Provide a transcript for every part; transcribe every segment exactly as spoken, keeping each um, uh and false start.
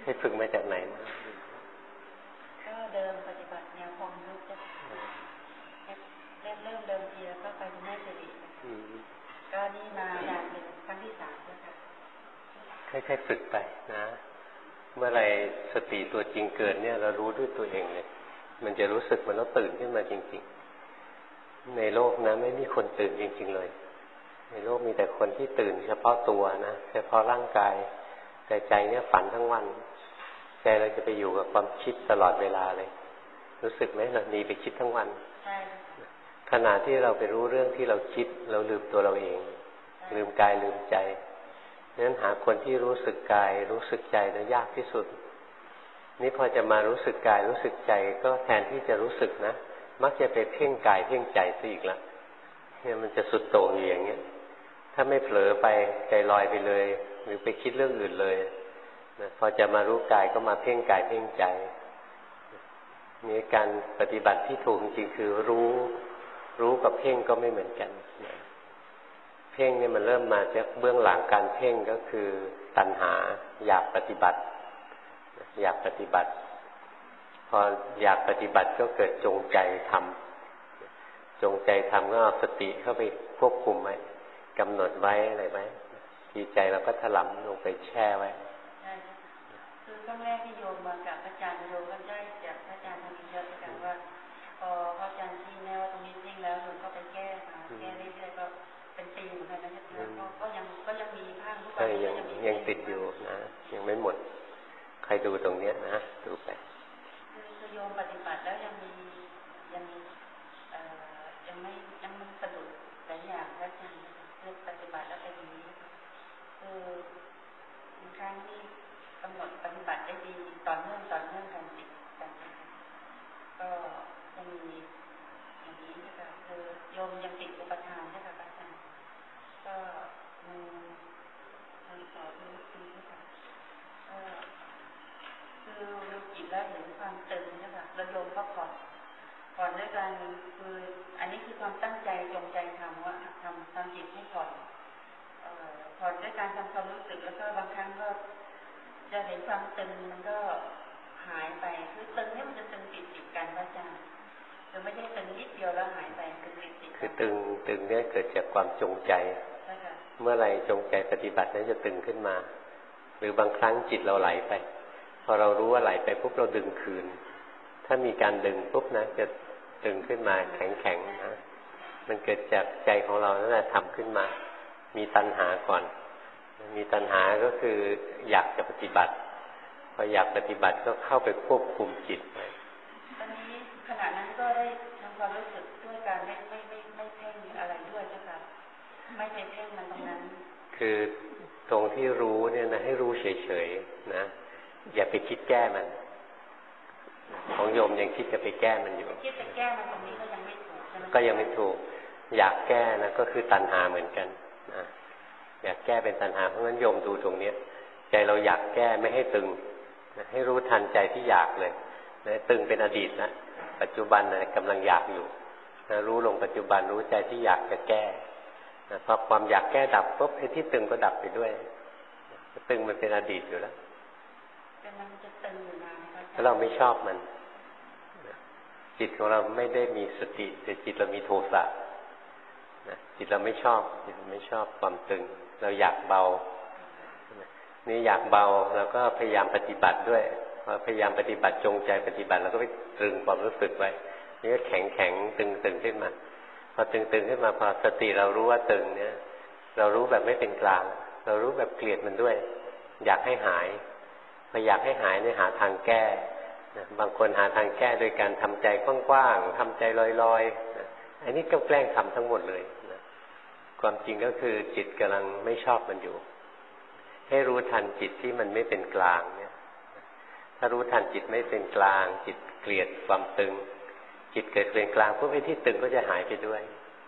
ให้ฝึกมาจากไหนก็เดิมปฏิบัติแนวความรู้จะเริ่มเริ่มเดิมทีแล้วก็ไปที่แม่สิริก็นี่มาด่านเป็นครั้งที่สามแล้วค่ะค่อยๆฝึกไปนะเมื่อไรสติตัวจริงเกิดเนี่ยเรารู้ด้วยตัวเองเลยมันจะรู้สึกมันต้องตื่นขึ้นมาจริงๆในโลกนะไม่มีคนตื่นจริงๆเลยในโลกมีแต่คนที่ตื่นเฉพาะตัวนะเฉพาะร่างกายแต่ใจเนี่ยฝันทั้งวันใจเราจะไปอยู่กับความคิดตลอดเวลาเลยรู้สึกไหมเราหนีไปคิดทั้งวันใช่ขณะที่เราไปรู้เรื่องที่เราคิดเราลืมตัวเราเองลืมกายลืมใจนั้นหาคนที่รู้สึกกายรู้สึกใจนั้นยากที่สุดนี่พอจะมารู้สึกกายรู้สึกใจก็แทนที่จะรู้สึกนะมักจะไปเพ่งกายเพ่งใจซะอีกละเนี่ยมันจะสุดโต่งอย่างเงี้ยถ้าไม่เผลอไปใจลอยไปเลยหรือไปคิดเรื่องอื่นเลยนะพอจะมารู้กายก็มาเพ่งกายเพ่งใจนี่การปฏิบัติที่ถูกจริงๆคือรู้รู้กับเพ่งก็ไม่เหมือนกันนะเพ่งเนี่ยมันเริ่มมาจากเบื้องหลังการเพ่งก็คือตัณหาอยากปฏิบัติอยากปฏิบัติพออยากปฏิบัติก็เกิดจงใจทำจงใจทำก็เอาสติเข้าไปควบคุมไว้กำหนดไว้อะไรไว้ทีใจเราก็ถลำลงไปแช่ไว้ใช่คือครั้งแรกที่โยมมากับอาจารย์โยมก็ได้จากอาจารย์ทำเยอะกันว่าพอพระอาจารย์ชี้แนวตรงนี้ทิ้งแล้วโยมก็ไปแก้มาแก้เรื่อยๆก็เป็นปีเหมือนกันนะแล้วก็ยังก็ยังมีภาคทุกวันยังยังติดอยู่นะยังไม่หมดใครดูตรงนี้นะดูไปคือโยมปฏิบัติแล้วยังมียังเอ่อยังไม่ยังมันสะดุดหลายอย่างพระอาจารย์เรื่องปฏิบัติแล้วเป็นอย่างนี้คือบางครั้งนี่กำหนดปฏิบัติได้ดีต่อเนื่องต่อเนื่องกันติดกันก็ยังมีอย่างนี้นะคะคือโยมยังติดอุปทานใช่ไหมอาจารย์ก็มันมันต่อเนื่องดีนะคะก็คือดูจิตแล้วเห็นความตึงใช่ไหมแล้วโยมก็ผ่อนผ่อนด้วยกันคืออันนี้คือความตั้งใจจงใจทำว่าทำทำจิตให้ผ่อนผ่อนด้วยการทำความรู้สึกแล้วก็บางครั้งก็จะเห็นความตึงมันก็หายไปคือตึงเนี่ยมันจะตึงติดติดกันพระอาจารย์คือไม่ใช่ตึงนิดเดียวแล้วหายไปตึงติดติดคือตึงตึงเนี่ยเกิดจากความจงใจเมื่อไรจงใจปฏิบัตินั้นจะตึงขึ้นมาหรือบางครั้งจิตเราไหลไปพอเรารู้ว่าไหลไปปุ๊บเราดึงคืนถ้ามีการดึงปุ๊บนะจะตึงขึ้นมาแข็งแข็งนะมันเกิดจากใจของเรานั่นแหละทำขึ้นมามีตัณหาก่อนมีตัณหาก็คืออยากจะปฏิบัติพออยากปฏิบัติก็เข้าไปควบคุมจิตไว้ตอนนี้ขณะนั้นก็ได้ทำความรู้สึกด้วยการไม่ไม่ไม่ไม่เพ่งอะไรด้วยใช่ไหมไม่ไปเพ่งมันตรงนั้นคือตรงที่รู้เนี่ยนะให้รู้เฉยๆนะอย่าไปคิดแก้มันของโยมยังคิดจะไปแก้มันอยู่คิดจะแก้มันตรงนี้ก็ยังไม่ถูกก็ยังไม่ถูกอยากแก้นะก็คือตัณหาเหมือนกันนะอยากแก้เป็นตัณหาเพราะงั้นโยมดูตรงนี้ใจเราอยากแก้ไม่ให้ตึงนะให้รู้ทันใจที่อยากเลยนะตึงเป็นอดีตนะปัจจุบันนะกำลังอยากอยู่นะรู้ลงปัจจุบันรู้ใจที่อยากจะแก้นะพอความอยากแก้ดับปุ๊บไอ้ที่ตึงก็ดับไปด้วยตึงมันเป็นอดีตอยู่แล้วแต่มันจะตึงอยู่นานถ้าเราไม่ชอบมันจิตของเราไม่ได้มีสติแต่จิตเรามีโทสะนะจิตเราไม่ชอบจิตเราไม่ชอบความตึงเราอยากเบานี่อยากเบาเราก็พยายามปฏิบัติด้วยพอพยายามปฏิบัติจงใจปฏิบัติเราก็ไปตรึงความรู้สึกไว้นี่ก็แข็งแข็งตึงตึงขึ้นมาพอตึงตึงขึ้นมาพอสติเรารู้ว่าตึงเนี่ยเรารู้แบบไม่เป็นกลางเรารู้แบบเกลียดมันด้วยอยากให้หายพออยากให้หายเนี่ยหาทางแก้นะบางคนหาทางแก้โดยการทำใจกว้างๆทำใจลอยๆนะอันนี้ก็แกล้งทำทั้งหมดเลยนะความจริงก็คือจิตกำลังไม่ชอบมันอยู่ให้รู้ทันจิตที่มันไม่เป็นกลางเนี่ยถ้ารู้ทันจิตไม่เป็นกลางจิตเกลียดความตึงจิตเกิดเป็นกลางพวกไอ้ที่ตึงก็จะหายไปด้วย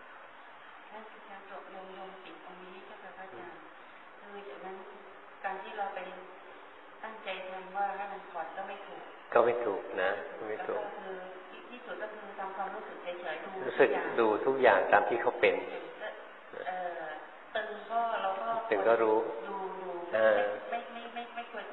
การที่เราไปตั้งใจทำว่าให้มันผ่อนก็ไม่ถูกก็ไม่ถูกนะไม่ถูกก็คือที่สุดก็คือทำความรู้สึกเฉยๆดูรู้สึกดูทุกอย่างตามที่เขาเป็นตึงก็เราก็ตึงก็รู้ดูดูไม่ไม่ไม่ไม่ควรไม่ควรไม่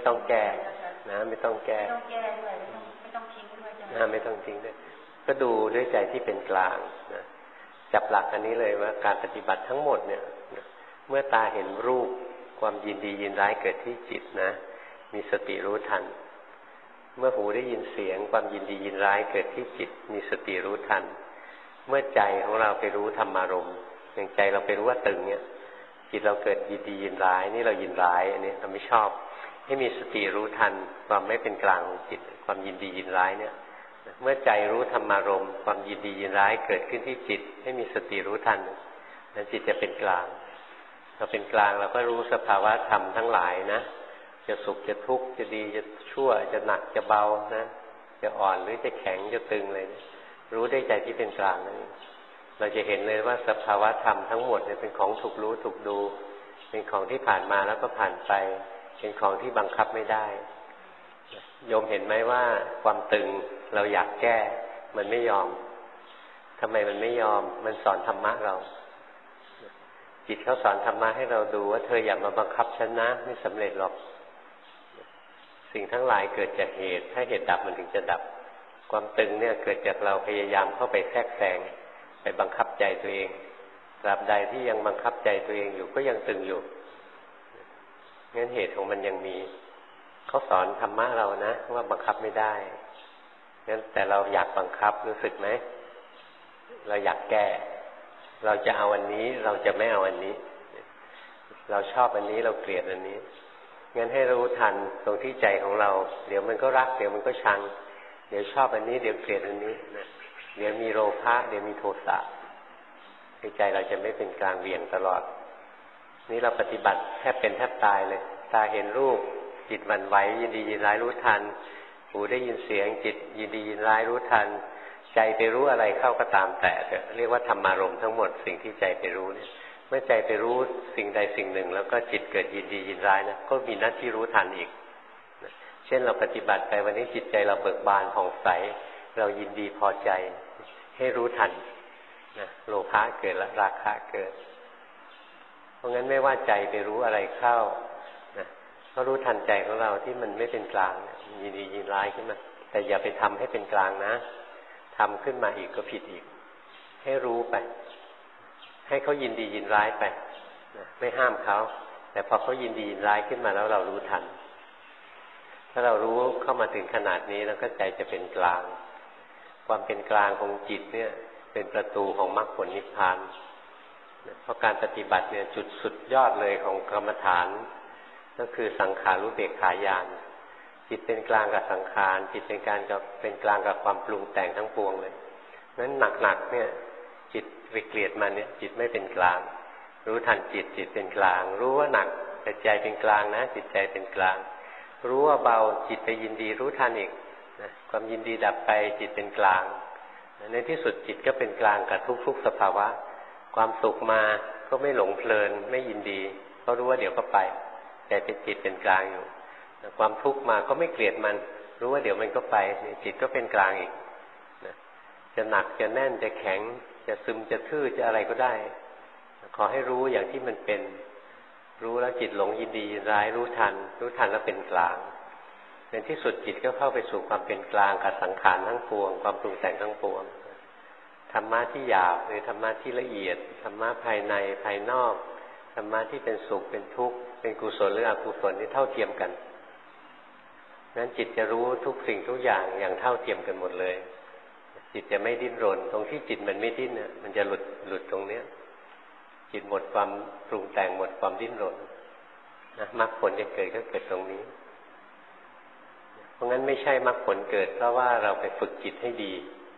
ต้องแก้นะไม่ต้องแก้ไม่ต้องแก้ด้วยไม่ต้องไม่ต้องทิ้งด้วยนะไม่ต้องทิ้งด้วยก็ดูด้วยใจที่เป็นกลางนะจับหลักอันนี้เลยว่าการปฏิบัติทั้งหมดเนี่ยเมื่อตาเห็นรูปความยินดียินร้ายเกิดที่จิตนะมีสติรู้ทันเมื่อหูได้ยินเสียงความยินดียินร้ายเกิดที่จิตมีสติรู้ทันเมื่อใจของเราไปรู้ธรรมารมณ์อย่างใจเราไปรู้ว่าตึงเนี่ยจิตเราเกิดยินดียินร้ายนี่เรายินร้ายอันนี้เราไม่ชอบให้มีสติรู้ทันความไม่เป็นกลางของจิตความยินดียินร้ายเนี่ยเมื่อใจรู้ธรรมารมณ์ความยินดียินร้ายเกิดขึ้นที่จิตให้มีสติรู้ทันนั้นจิตจะเป็นกลางเราเป็นกลางเราก็รู้สภาวะธรรมทั้งหลายนะจะสุขจะทุกข์จะดีจะชั่วจะหนักจะเบานะจะอ่อนหรือจะแข็งจะตึงเลยนะรู้ได้ใจที่เป็นกลางนั่นเราจะเห็นเลยว่าสภาวะธรรมทั้งหมดเนี่ยเป็นของถูกรู้ถูกดูเป็นของที่ผ่านมาแล้วก็ผ่านไปเป็นของที่บังคับไม่ได้โยมเห็นไหมว่าความตึงเราอยากแก้มันไม่ยอมทำไมมันไม่ยอมมันสอนธรรมะเราจิตเขาสอนธรรมะให้เราดูว่าเธออย่ามาบังคับฉันนะไม่สำเร็จหรอกสิ่งทั้งหลายเกิดจากเหตุถ้าเหตุดับมันถึงจะดับความตึงเนี่ยเกิดจากเราพยายามเข้าไปแทรกแซงไปบังคับใจตัวเองตราบใดที่ยังบังคับใจตัวเองอยู่ก็ยังตึงอยู่งั้นเหตุของมันยังมีเขาสอนธรรมะเรานะว่าบังคับไม่ได้งั้นแต่เราอยากบังคับรู้สึกไหมเราอยากแก้เราจะเอาอันนี้เราจะไม่เอาอันนี้เราชอบอันนี้เราเกลียดอันนี้งั้นให้รู้ทันตรงที่ใจของเราเดี๋ยวมันก็รักเดี๋ยวมันก็ชังเดี๋ยวชอบอันนี้เดี๋ยวเกลียดอันนี้นะเดี๋ยวมีโลภะเดี๋ยวมีโทสะใจเราจะไม่เป็นกลางเวียงตลอดนี่เราปฏิบัติแทบเป็นแทบตายเลยตาเห็นรูปจิตหวั่นไหวยินดียินร้ายรู้ทันหูได้ยินเสียงจิตยินดียินร้ายรู้ทันใจไปรู้อะไรเข้าก็ตามแต่เรียกว่าธรรมารมณ์ทั้งหมดสิ่งที่ใจไปรู้เนี่ยเมื่อใจไปรู้สิ่งใดสิ่งหนึ่งแล้วก็จิตเกิดยินดียินร้ายนะก็มีหน้าที่รู้ทันอีกเช่นเราปฏิบัติไปวันนี้จิตใจเราเบิกบานผ่องใสเรายินดีพอใจให้รู้ทันนะโลภะเกิดและราคะเกิดเพราะงั้นไม่ว่าใจไปรู้อะไรเข้านะก็รู้ทันใจของเราที่มันไม่เป็นกลางยินดียินร้ายขึ้นมาแต่อย่าไปทำให้เป็นกลางนะทำขึ้นมาอีกก็ผิดอีกให้รู้ไปให้เขายินดียินร้ายไปนะไม่ห้ามเขาแต่พอเขายินดียินร้ายขึ้นมาแล้วเรารู้ทันถ้าเรารู้เข้ามาถึงขนาดนี้แล้วก็ใจจะเป็นกลางความเป็นกลางของจิตเนี่ยเป็นประตูของมรรคผลนิพพานเพราะการปฏิบัติเนี่ยจุดสุดยอดเลยของกรรมฐานก็คือสังขารุเบกขาญาณจิตเป็นกลางกับสังขารจิตเป็นกลางกับเป็นกลางกับความปรุงแต่งทั้งปวงเลยนั้นหนักๆเนี่ยจิตไปเกลียดมันเนี่ยจิตไม่เป็นกลางรู้ทันจิตจิตเป็นกลางรู้ว่าหนักแต่ใจเป็นกลางนะจิตใจเป็นกลางรู้ว่าเบาจิตไปยินดีรู้ทันอีกนะความยินดีดับไปจิตเป็นกลางในที่สุดจิตก็เป็นกลางกับทุกๆสภาวะความสุขมาก็ไม่หลงเพลินไม่ยินดีก็รู้ว่าเดี๋ยวก็ไปแต่เป็นจิตเป็นกลางอยู่ความทุกข์มาก็ไม่เกลียดมันรู้ว่าเดี๋ยวมันก็ไปจิตก็เป็นกลางอีกนะจะหนักจะแน่นจะแข็งจะซึมจะทื่อจะอะไรก็ได้ขอให้รู้อย่างที่มันเป็นรู้แล้วจิตหลงยินดียินร้ายรู้ทันรู้ทันแล้วเป็นกลางในที่สุดจิตก็เข้าไปสู่ความเป็นกลางกับสังขารทั้งปวงความปรุงแต่งทั้งปวงธรรมะที่หยาบหรือธรรมะที่ละเอียดธรรมะภายในภายนอกธรรมะที่เป็นสุขเป็นทุกข์เป็นกุศลหรืออกุศลที่เท่าเทียมกันนั้นจิตจะรู้ทุกสิ่งทุกอย่างอย่างเท่าเทียมกันหมดเลยจิตจะไม่ดิ้นรนตรงที่จิตมันไม่ดิ้นเนี่ยมันจะหลุดหลุดตรงเนี้ยจิตหมดความปรุงแต่งหมดความดิ้นรนนะมรรคผลจะเกิดก็เกิดตรงนี้เพราะงั้นไม่ใช่มรรคผลเกิดเพราะว่าเราไปฝึกจิตให้ดี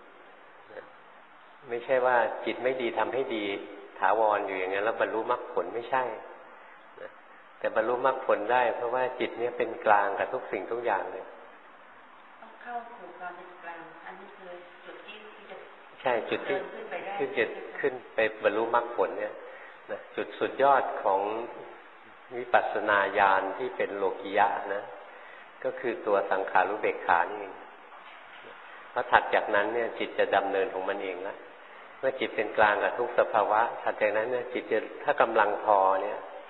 ไม่ใช่ว่าจิตไม่ดีทำให้ดีถาวรอยู่อย่างนั้นแล้วบรรลุมรรคผลไม่ใช่แต่บรรลุมรรคผลได้เพราะว่าจิตนี้เป็นกลางกับทุกสิ่งทุกอย่างเลยต้องเข้าสู่ความเป็นกลางอันนี้คือจุดที่จะใช่จุดที่ขึ้นจะขึ้นไปบรรลุมรรคผลเนี่ยนะจุดสุดยอดของวิปัสสนาญาณที่เป็นโลกิยะนะก็คือตัวสังขารุเบกขานี่เองเพราะถัดจากนั้นเนี่ยจิตจะดำเนินของมันเองแล้วเมื่อจิตเป็นกลางกับทุกสภาวะถัดจากนั้นเนี่ยจิตจะถ้ากำลังพอเนี่ย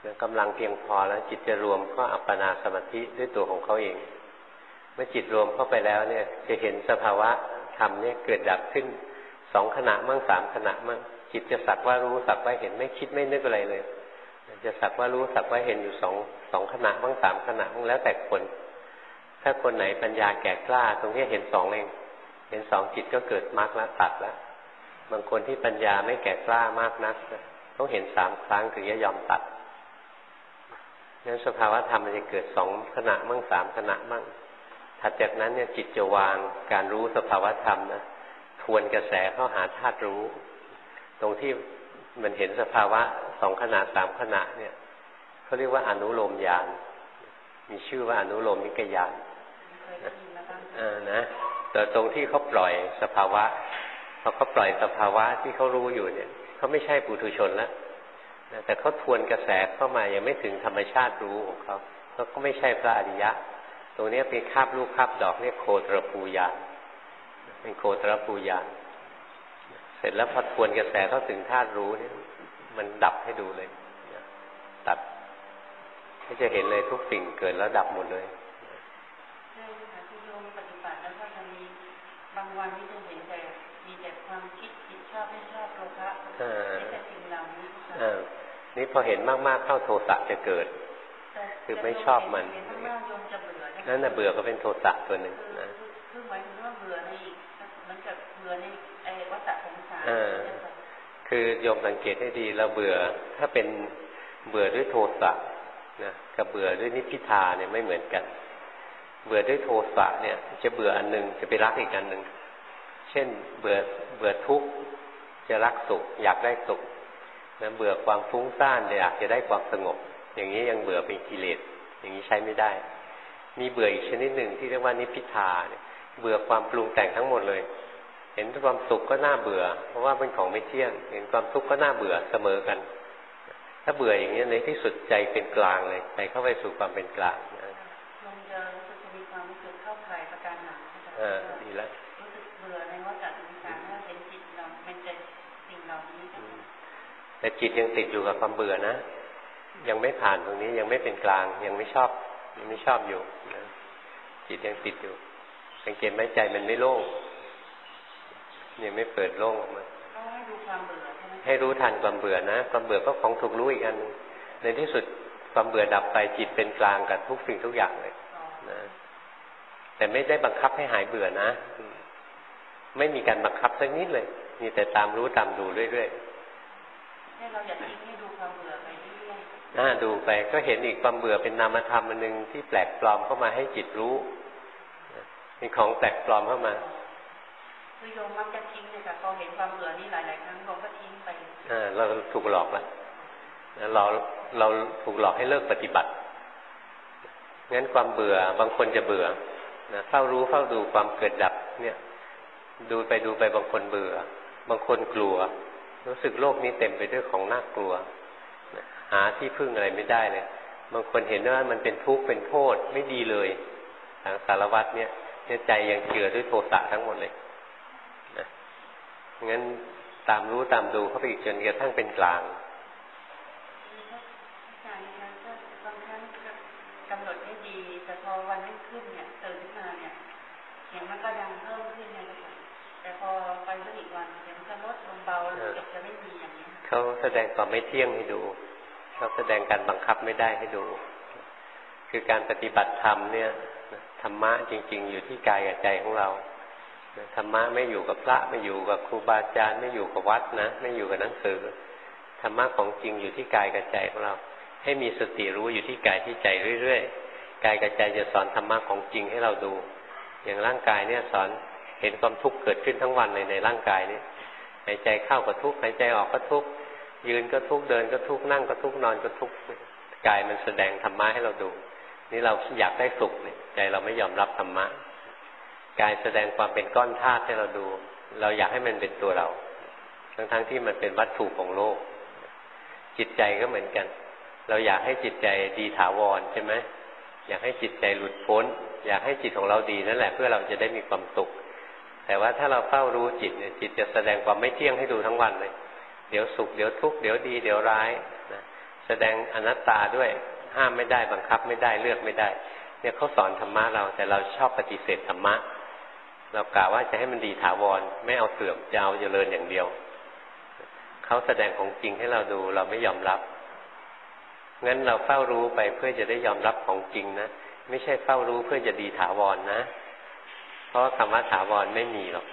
กำลังเพียงพอแล้วจิตจะรวมเข้าอัปปนาสมาธิด้วยตัวของเขาเองเมื่อจิตรวมเข้าไปแล้วเนี่ยจะเห็นสภาวะธรรมเนี่ยเกิดดับขึ้นสองขณะมั่งสามขณะมั่งจิตจะสักว่ารู้สักว่าเห็นไม่คิดไม่นึกอะไรเลยจะสักว่ารู้สักว่าเห็นอยู่สองสองขณะมั่งสามขณะมั่งแล้วแต่คนถ้าคนไหนปัญญาแก่กล้าตรงนี้เห็นสองเองเห็นสองจิตก็เกิดมรรคแล้วตัดแล้วบางคนที่ปัญญาไม่แก่กล้ามากนักต้องเห็นสามครั้งถึงจะยอมตัดงั้นสภาวะธรรมมันจะเกิดสองขณะมั่งสามขณะมั่งถัดจากนั้นเนี่ยจิตจะวางการรู้สภาวะธรรมนะทวนกระแสเข้าหาธาตุรู้ตรงที่มันเห็นสภาวะสองขณะสามขณะเนี่ยเขาเรียกว่าอนุโลมญาณมีชื่อว่าอนุโลมนิกญาณอ่านะแต่ตรงที่เขาปล่อยสภาวะพอเขาปล่อยสภาวะที่เขารู้อยู่เนี่ยเขาไม่ใช่ปุถุชนแล้วแต่เขาทวนกระแสเข้ามายังไม่ถึงธรรมชาติรู้ของเขาเขาก็ไม่ใช่พระอริยะตรงนี้เป็นคาบลูกคาบดอกเรียกโคตรภูญาณเป็นโคตรภูญาณเสร็จแล้วพอทวนกระแสเข้าถึงธาตุรู้เนี่ยมันดับให้ดูเลยตัดให้จะเห็นเลยทุกสิ่งเกิดแล้วดับหมดเลยใช่ค่ะที่โยมปฏิบัติแล้วก็จะมีบางวันที่จะเห็นแต่มีแต่ความคิดผิดชอบไม่ชอบโลภะไม่แต่สิ่งเหล่านี้ค่ะนี่พอเห็นมากๆเข้าโทสะจะเกิดคือไม่ชอบมันนั่นน่ะเบื่อก็เป็นโทสะตัวหนึ่งนะคือหมายถึงว่าเบื่อในเหมือนกับเบื่อในไอ้วัฏสงสารคือโยมสังเกตให้ดีเราเบื่อถ้าเป็นเบื่อด้วยโทสะนะกับเบื่อด้วยนิพพิทาเนี่ยไม่เหมือนกันเบื่อด้วยโทสะเนี่ยจะเบื่ออันนึงจะไปรักอีกอันนึงเช่นเบื่อเบื่อทุกข์จะรักสุขอยากได้สุขนะเบื่อความฟุ้งซ่านอยากจะได้ความสงบอย่างนี้ยังเบื่อเป็นกิเลสอย่างนี้ใช้ไม่ได้มีเบื่ออีกชนิดหนึ่งที่เรียกว่านิพพิทาเนี่ยเบื่อความปรุงแต่งทั้งหมดเลยเห็นความสุขก็น่าเบื่อเพราะว่าเป็นของไม่เที่ยงเห็นความทุกข์ก็น่าเบื่อเสมอกันถ้าเบื่ออย่างนี้ในที่สุดใจเป็นกลางเลยใจเข้าไปสู่ความเป็นกลางนะลงจะรู้สึกมีความรู้สึกเข้าข่ายประการหนังอ่าดีแล้วรู้สึกเบื่อในวัฏสงสารว่าเห็นจิตเราเป็นใจสิ่งเหล่านี้แต่จิตยังติดอยู่กับความเบื่อนะยังไม่ผ่านตรงนี้ยังไม่เป็นกลางยังไม่ชอบยังไม่ชอบอยู่นะจิตยังติดอยู่สังเกตไหมใจมันไม่โล่งยังไม่เปิดโล่งออกมาให้ดูความเบื่อให้รู้ทันความเบื่อนะความเบื่อก็ของถูกรู้อีกอันในที่สุดความเบื่อดับไปจิตเป็นกลางกับทุกสิ่งทุกอย่างเลยนะแต่ไม่ได้บังคับให้หายเบื่อนะไม่มีการบังคับสักนิดเลยมีแต่ตามรู้ตามดูเรื่อยๆให้เราอยากทิ้งให้ดูความเบื่อไปเรื่อยๆอ่าดูไปก็เห็นอีกความเบื่อเป็นนามธรรมอันนึงที่แปลกปลอมเข้ามาให้จิตรู้มีของแปลกปลอมเข้ามาคือโยมมักจะทิ้งเลยค่ะพอเห็นความเบื่อนี่หลายๆครั้งโยมก็ทิ้งไปอ่าเราถูกหลอกแล้วเราเราถูกหลอกให้เลิกปฏิบัติงั้นความเบื่อบางคนจะเบื่อนะเฝ้ารู้เฝ้าดูความเกิดดับเนี่ยดูไปดูไปบางคนเบื่อบางคนกลัวรู้สึกโลกนี้เต็มไปด้วยของน่ากลัวหาที่พึ่งอะไรไม่ได้เลยบางคนเห็นว่ามันเป็นทุกข์เป็นโทษไม่ดีเลยทางสารวัตรเนี่ยใจยังเจือด้วยโทสะทั้งหมดเลยนะงั้นตามรู้ตามดูเข้าไปอีกจนกระทั่งเป็นกลางกำหนดให้ดีแต่พอวันรุ่งขึ้นเนี่ยตื่นขึ้นมาเนี่ยเสียงมันก็ดังเพิ่มขึ้นเลยนะคะแต่พอไปเมื่ออีกวันเสียงมันก็ลดลงเบาแล้วจะไม่มีอย่างนี้เขาแสดงความไม่เที่ยงให้ดูเขาแสดงการบังคับไม่ได้ให้ดูคือการปฏิบัติธรรมเนี่ยธรรมะจริงๆอยู่ที่กายกับใจของเราธรรมะไม่อยู่กับพระไม่อยู่กับครูบาอาจารย์ไม่อยู่กับวัดนะไม่อยู่กับหนังสือธรรมะของจริงอยู่ที่กายกับใจของเราให้มีสติรู้อยู่ที่กายที่ใจเรื่อยๆกายกับใจจะสอนธรรมะของจริงให้เราดูอย่างร่างกายเนี่ยสอนเห็นความทุกข์เกิดขึ้นทั้งวันเลยในร่างกายนี้หายใจเข้าก็ทุกข์หายใจออกก็ทุกข์ยืนก็ทุกข์เดินก็ทุกข์นั่งก็ทุกข์นอนก็ทุกข์กายมันแสดงธรรมะให้เราดูนี่เราอยากได้สุขเนี่ยใจเราไม่ยอมรับธรรมะกายแสดงความเป็นก้อนธาตุให้เราดูเราอยากให้มันเป็นตัวเราทั้งๆที่มันเป็นวัตถุของโลกจิตใจก็เหมือนกันเราอยากให้จิตใจดีถาวรใช่ไหมอยากให้จิตใจหลุดพ้นอยากให้จิตของเราดีนั่นแหละเพื่อเราจะได้มีความสุขแต่ว่าถ้าเราเฝ้ารู้จิตเนี่ยจิตจะแสดงความไม่เที่ยงให้ดูทั้งวันเลยเดี๋ยวสุขเดี๋ยวทุกข์เดี๋ยวดีเดี๋ยวร้ายนะแสดงอนัตตาด้วยห้ามไม่ได้บังคับไม่ได้เลือกไม่ได้เนี่ยเขาสอนธรรมะเราแต่เราชอบปฏิเสธธรรมะเรากล่าวว่าจะให้มันดีถาวรไม่เอาเสื่อมจะเอาเจริญอย่างเดียวเขาแสดงของจริงให้เราดูเราไม่ยอมรับงั้นเราเฝ้ารู้ไปเพื่อจะได้ยอมรับของจริงนะไม่ใช่เฝ้ารู้เพื่อจะดีถาวรนะเพราะคำว่าถาวรไม่มีหรอก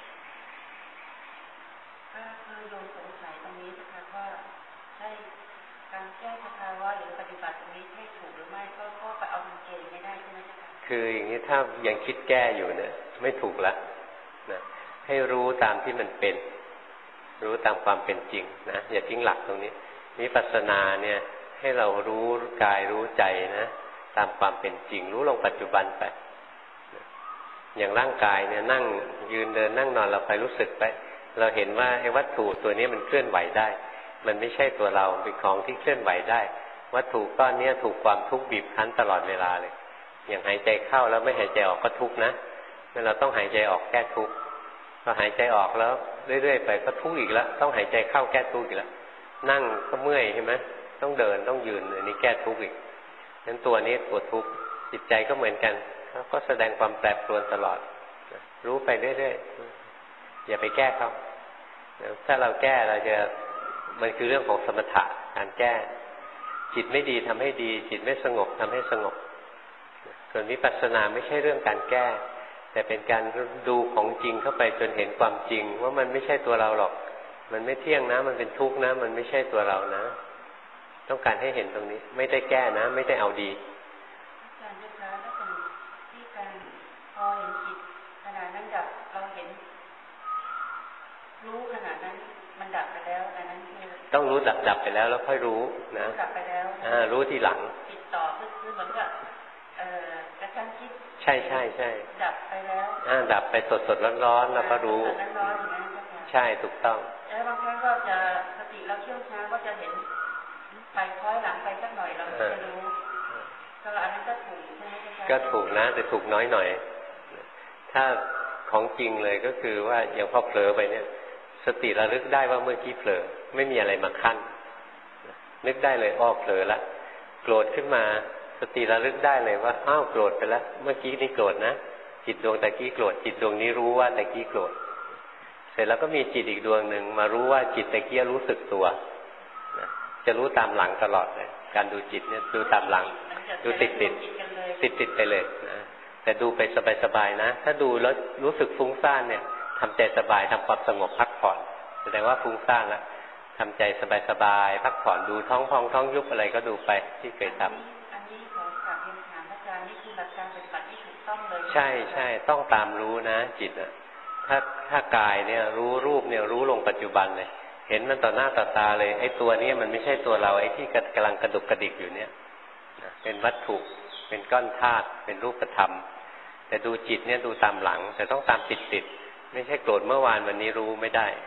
ก็คือโยมสงสัยตรงนี้นะคะว่าใช่การแก้สภาวะหรือปฏิบัติตรงนี้ให้ถูกหรือไม่ก็ก็ไปเอาเกณฑ์ไม่ได้ใช่ไหมคะคืออย่างนี้ถ้ายังคิดแก้อยู่เนี่ยไม่ถูกละนะให้รู้ตามที่มันเป็นรู้ตามความเป็นจริงนะอย่าทิ้งหลักตรงนี้วิปัสสนาเนี่ยให้เรารู้กายรู้ใจนะตามความเป็นจริงรู้ลงปัจจุบันไปอย่างร่างกายเนี่ยนั่งยืนเดินนั่งนอนเราไปรู้สึกไปเราเห็นว่าไอ้วัตถุตัวนี้มันเคลื่อนไหวได้มันไม่ใช่ตัวเราเป็นของที่เคลื่อนไหวได้วัตถุก้อนนี้ถูกความทุกข์บีบคั้นตลอดเวลาเลยอย่างหายใจเข้าแล้วไม่หายใจออกก็ทุกข์นะเราต้องหายใจออกแก้ทุกข์พอหายใจออกแล้วเรื่อยๆไปก็ทุกข์อีกแล้วต้องหายใจเข้าแก้ทุกข์อีกแล้วนั่งก็เมื่อยใช่ไหมต้องเดินต้องยืนอันนี้แก้ทุกข์อีกนั้นตัวนี้ตัวทุกข์จิตใจก็เหมือนกันก็แสดงความแปรปรวนตลอดรู้ไปเรื่อยๆอย่าไปแก้เขาถ้าเราแก้เราจะมันคือเรื่องของสมถะการแก้จิตไม่ดีทำให้ดีจิตไม่สงบทำให้สงบส่วนวิปัสสนาไม่ใช่เรื่องการแก้แต่เป็นการดูของจริงเข้าไปจนเห็นความจริงว่ามันไม่ใช่ตัวเราหรอกมันไม่เที่ยงนะมันเป็นทุกข์นะมันไม่ใช่ตัวเรานะต้องการให้เห็นตรงนี้ไม่ได้แก้นะไม่ได้เอาดีการเจ้าค่ะแล้วเป็นที่การพอเห็นจิตขณะนั้นดับเราเห็นรู้ขณะนั้นมันดับไปแล้วอันนั้นคือต้องรู้ดับดับไปแล้วแล้วค่อยรู้นะดับไปแล้วอ่ารู้ทีหลังติดต่อคือเหมือนกับเอ่อกระชั้นชิดใช่ใช่ใช่ดับไปแล้วอ่าดับไปสดสดร้อนร้อนแล้วก็รู้ร้อนๆอย่างนั้นใช่ถูกต้องแล้วบางครั้งก็จะสติเราเชี่ยวชาญก็จะเห็นไปคล้อยหลังไปสักหน่อยเราจะรู้ก็อันนั้นก็ถูกใช่ไหมคะก็ถูกนะแต่ถูกน้อยหน่อยถ้าของจริงเลยก็คือว่าอย่างพอเผลอไปเนี่ยสติระลึกได้ว่าเมื่อกี้เผลอไม่มีอะไรมาขั้นนึกได้เลยอ้อเผลอละโกรธขึ้นมาสติระลึกได้เลยว่าอ้าวโกรธไปแล้วเมื่อกี้นี่โกรธนะจิตดวงตะกี้โกรธจิตดวงนี้รู้ว่าตะกี้โกรธเสร็จแล้วก็มีจิตอีกดวงหนึ่งมารู้ว่าจิตตะกี้รู้สึกตัวนะจะรู้ตามหลังตลอดเลยการดูจิตเนี่ยดูตามหลังดูติดติดติดติดไปเลยนะแต่ดูไปสบายๆนะถ้าดูแล้วรู้สึกฟุ้งซ่านเนี่ยทำใจสบายทำความสงบพักผ่อนแสดงว่าฟุ้งซ่านแล้วทำใจสบายๆพักผ่อนดูท้องพองท้องยุบอะไรก็ดูไปที่เคยทำอันนี้ขอกราบเรียนถามอาจารย์นี่คือหลักการปฏิบัติที่ถูกต้องเลยใช่ใช่ต้องตามรู้นะจิตอ่ะถ้าถ้ากายเนี่ยรู้รูปเนี่ยรู้ลงปัจจุบันเลยเห็นมันต่อหน้าต่อตาเลยไอ้ตัวนี้มันไม่ใช่ตัวเราไอ้ที่กำลังกระดุกกระดิกอยู่เนี่ยเป็นวัตถุเป็นก้อนธาตุเป็นรูปธรรมแต่ดูจิตเนี่ยดูตามหลังแต่ต้องตามติดติดไม่ใช่โกรธเมื่อวานวันนี้รู้ไม่ได้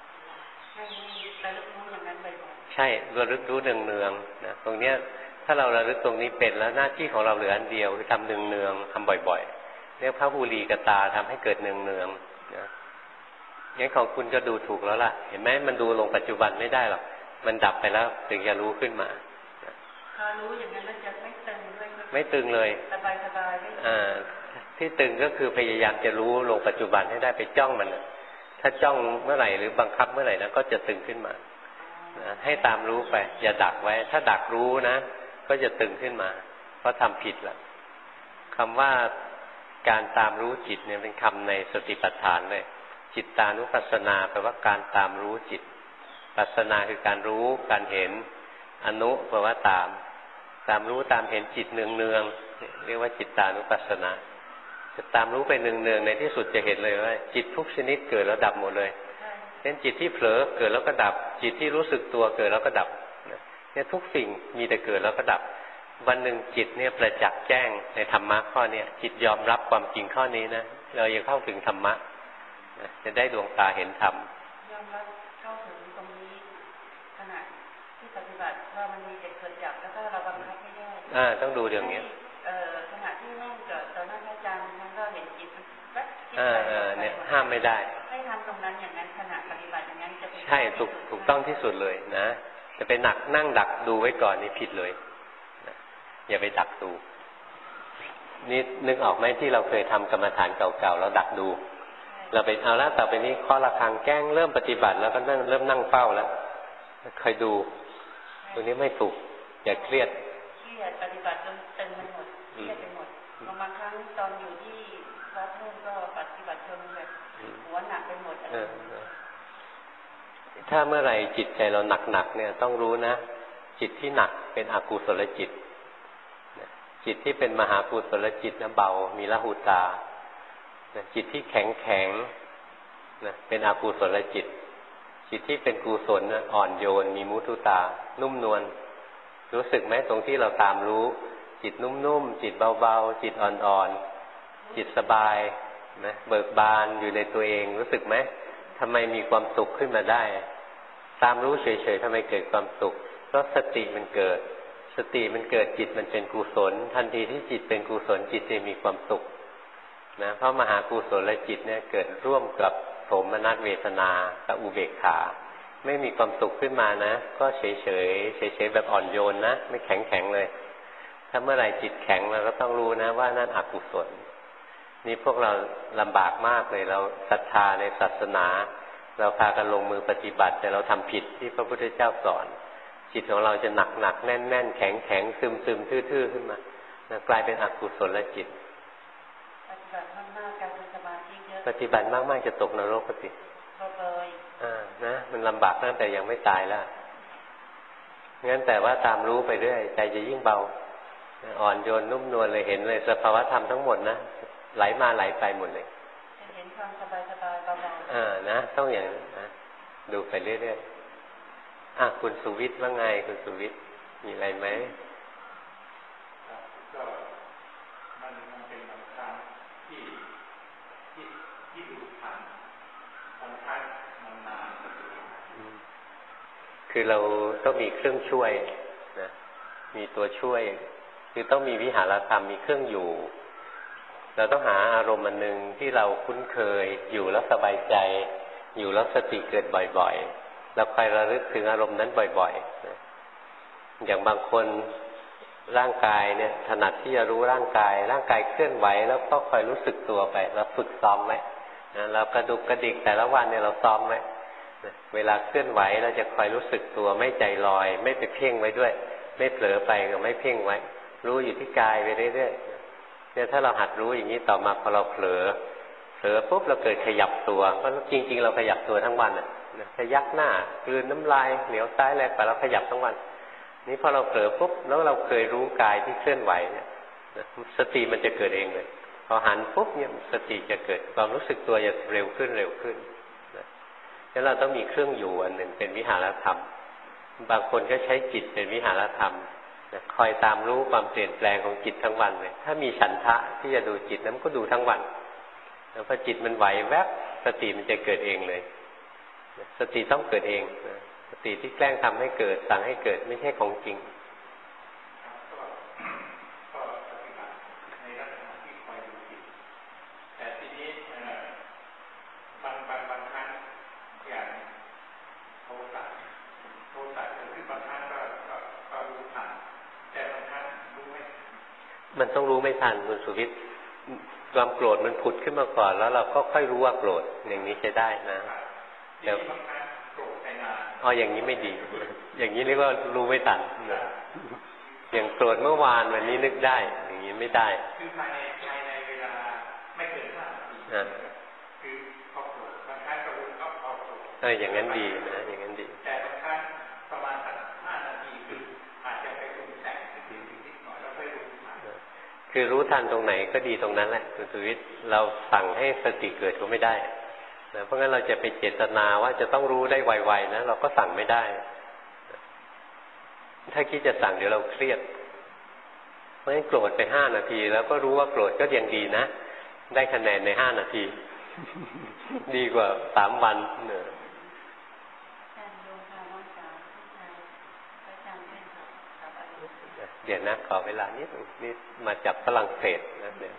ใช่ระลึกรู้เนืองเนืองนะตรงเนี้ยถ้าเราระลึกตรงนี้เป็นแล้วหน้าที่ของเราเหลืออันเดียวคือทำเนืองเนืองทำบ่อยๆเรียกพระหูลีกตาทำให้เกิดเนืองเนืองนะงั้นของคุณก็ดูถูกแล้วล่ะเห็นไหมมันดูลงปัจจุบันไม่ได้หรอกมันดับไปแล้วถึงจะรู้ขึ้นมาพอรู้อย่างนั้นแล้วจะไม่ตึงเลยไม่ตึงเลยสบายสบายอ่าที่ตึงก็คือพยายามจะรู้ลงปัจจุบันให้ได้ไปจ้องมันถ้าจ้องเมื่อไหร่หรือบังคับเมื่อไหร่นะก็จะตึงขึ้นมานะให้ตามรู้ไปอย่าดักไว้ถ้าดักรู้นะก็จะตึงขึ้นมาเพราะทำผิดละคำว่าการตามรู้จิตเนี่ยเป็นคำในสติปัฏฐานเลยจิตตานุปัสสนาแปลว่าการตามรู้จิตปัสสนาคือการรู้การเห็นอนุแปลว่าตามตามรู้ตามเห็นจิตเนืองๆเรียกว่าจิตตานุปัสสนาจะตามรู้ไปเนืองๆในที่สุดจะเห็นเลยว่าจิตทุกชนิดเกิดแล้วดับหมดเลยเช่นจิตที่เผลอเกิดแล้วก็ดับจิตที่รู้สึกตัวเกิดแล้วก็ดับเนี่ยทุกสิ่งมีแต่เกิดแล้วก็ดับวันหนึ่งจิตเนี่ยประจักษ์แจ้งในธรรมะข้อนี้จิตยอมรับความจริงข้อนี้นะเราจะเข้าถึงธรรมะจะได้ดวงตาเห็นธรรมยอมรับเข้าถึงตรงนี้ขณะที่ปฏิบัติว่ามันมีแต่เกิดดับแล้วก็เราบังคับไม่ได้อ่าต้องดูอย่างนี้เอ่อขณะที่นั่งเกิดตอนนั้นอาจารย์มันก็เห็นจิตแวบคิดไปเนี่ยห้ามไม่ได้ให้ทำตรงนั้นอย่างนั้นขณะปฏิบัติอย่างนั้นจะเป็นใช่ถูกถูกต้องที่สุดเลยนะจะไปหนักนั่งดักดูไว้ก่อนนี่ผิดเลยนะอย่าไปดักดูนี่นึกออกไหมที่เราเคยทำกรรมฐานเก่าๆเราดักดูเราไปเอาแล้วต่อไปนี้ข้อระฆังแกล้งเริ่มปฏิบัติแล้วก็นั่งเริ่มนั่งเฝ้าแล้วเคยดูตรงนี้ไม่ถูกอย่าเครียดเครียดปฏิบัติจนตึงไปหมดเครียดไปหมดบางครั้งตอนอยู่ที่วัดนู่นก็ปฏิบัติจนแบบหัวหนักไปหมดถ้าเมื่อไหร่จิตใจเราหนักๆเนี่ยต้องรู้นะจิตที่หนักเป็นอกุศลจิตจิตที่เป็นมหากุศลจิตนะเบามีละหุตาจิตที่แข็งแข็งนะเป็นอกุศลจิตจิตที่เป็นกุศลนะอ่อนโยนมีมุทุตานุ่มนวลรู้สึกไหมตรงที่เราตามรู้จิตนุ่มๆจิตเบาๆจิตอ่อนๆจิตสบายนะเบิกบานอยู่ในตัวเองรู้สึกไหมทำไมมีความสุขขึ้นมาได้ตามรู้เฉยๆทำไมเกิดความสุขเพราะสติมันเกิดสติมันเกิดจิตมันเป็นกุศลทันทีที่จิตเป็นกุศลจิตจะมีความสุขนะเพราะมหากุศลจิตเนี่ยเกิดร่วมกับโสมนัสเวทนากับอุเบกขาไม่มีความสุขขึ้นมานะก็เฉยๆเฉยๆแบบอ่อนโยนนะไม่แข็งแข็งเลยถ้าเมื่อไหร่จิตแข็งเราก็ต้องรู้นะว่านั่นอกุศลนี่พวกเราลำบากมากเลยเราศรัทธาในศาสนาเราพากันลงมือปฏิบัติแต่เราทำผิดที่พระพุทธเจ้าสอนจิตของเราจะหนักหนักแน่นแน่นแข็งแข็งซึมซึมทื่อๆขึ้นมากลายเป็นอกุศลจิตปฏิบัติมากๆการเป็นสมาธิเยอะปฏิบัติมากๆจะตกนรกสิเลยอ่านะมันลำบากตั้งแต่ยังไม่ตายแล้วงั้นแต่ว่าตามรู้ไปเรื่อยใจจะยิ่งเบาอ่อนโยนนุ่มนวลเลยเห็นเลยสภาวะธรรมทั้งหมดนะไหลมาไหลไปหมดเลยเห็นความสบายสบายเบาๆอ่านะต้องอย่างนั้นนะดูไปเรื่อยๆอ่ะคุณสุวิทย์ว่าไงคุณสุวิทย์มีอะไรไหมก็มันเป็นบางครั้งที่ที่ที่ดูทันบางครั้งมันนานคือเราต้องมีเครื่องช่วยนะมีตัวช่วยคือต้องมีวิหารธรรมมีเครื่องอยู่เราต้องหาอารมณ์อันหนึ่งที่เราคุ้นเคยอยู่แล้วสบายใจอยู่แล้วสติเกิดบ่อยๆเราคอยระลึกถึงอารมณ์นั้นบ่อยๆนะอย่างบางคนร่างกายเนี่ยถนัดที่จะรู้ร่างกายร่างกายเคลื่อนไหวแล้วก็คอยรู้สึกตัวไปเราฝึกซ้อมไว้นะเรากระดุกกระดิกแต่ละวันเนี่ยเราซ้อมไว้นะเวลาเคลื่อนไหวเราจะคอยรู้สึกตัวไม่ใจลอยไม่ไปเพ่งไว้ด้วยไม่เผลอไปก็ไม่เพ่งไว้รู้อยู่ที่กายไปเรื่อยๆเนี่ยถ้าเราหัดรู้อย่างนี้ต่อมาพอเราเผลอเผลอปุ๊บเราเกิดขยับตัวเพราะจริงๆเราขยับตัวทั้งวันอ่ะขยักหน้ากลืนน้ำลายเหนียวซ้ายแรงไปเราขยับทั้งวันนี่พอเราเผลอปุ๊บแล้วเราเคยรู้กายที่เคลื่อนไหวเนี่ยสติมันจะเกิดเองเลยพอหันปุ๊บเนี่ยสติจะเกิดความรู้สึกตัวจะเร็วขึ้นเร็วขึ้นแล้วเราต้องมีเครื่องอยู่อันหนึ่งเป็นวิหารธรรมบางคนก็ใช้จิตเป็นวิหารธรรมคอยตามรู้ความเปลี่ยนแปลงของจิตทั้งวันเลยถ้ามีฉันทะที่จะดูจิตนั้นก็ดูทั้งวันแล้วพอจิตมันไหวแวบสติมันจะเกิดเองเลยสติต้องเกิดเองสติที่แกล้งทำให้เกิดสั่งให้เกิดไม่ใช่ของจริงแต่ทีนี้บางบางบางครั้งอย่างโทสะโทสะเกิดขึ้นบางครั้งก็ก็ก็รู้ทันแต่บางครั้งรู้ไม่มันต้องรู้ไม่ทันคุณสุวิทย์ความโกรธมันผุดขึ้นมาก่อนแล้วเราก็ค่อยรู้ว่าโกรธอย่างนี้ใช้ได้นะแต่อ๋ออย่างนี้ไม่ดีอย่างนี้เรียกว่ารู้ไม่ทันอย่างโกรธเมื่อวานวันนี้นึกได้อย่างนี้ไม่ได้คือภายในภายในเวลาไม่เกินห้านาทีคือพอโกรธบางครั้งก็รู้ก็พอโกรธเอออย่างนั้นดีนะอย่างนั้นดีแต่บางครั้งประมาณสักห้านาทีคืออาจจะไปรู้แสงนิดหน่อยแล้วค่อยรู้ทันคือรู้ทันตรงไหนก็ดีตรงนั้นแหละคุณสุวิทย์เราสั่งให้สติเกิดก็ไม่ได้นะเพราะงั้นเราจะไปเจตนาว่าจะต้องรู้ได้ไวๆนะเราก็สั่งไม่ได้ถ้าคิดจะสั่งเดี๋ยวเราเครียดเพราะงั้นโกรธไปห้านาทีแล้วก็รู้ว่าโกรธก็ยังดีนะได้คะแนนในห้านาทีดีกว่าสามวันเนอะเดี๋ยวนะขอเวลานิดนี่มาจากฝรั่งเศสนะเนี่ย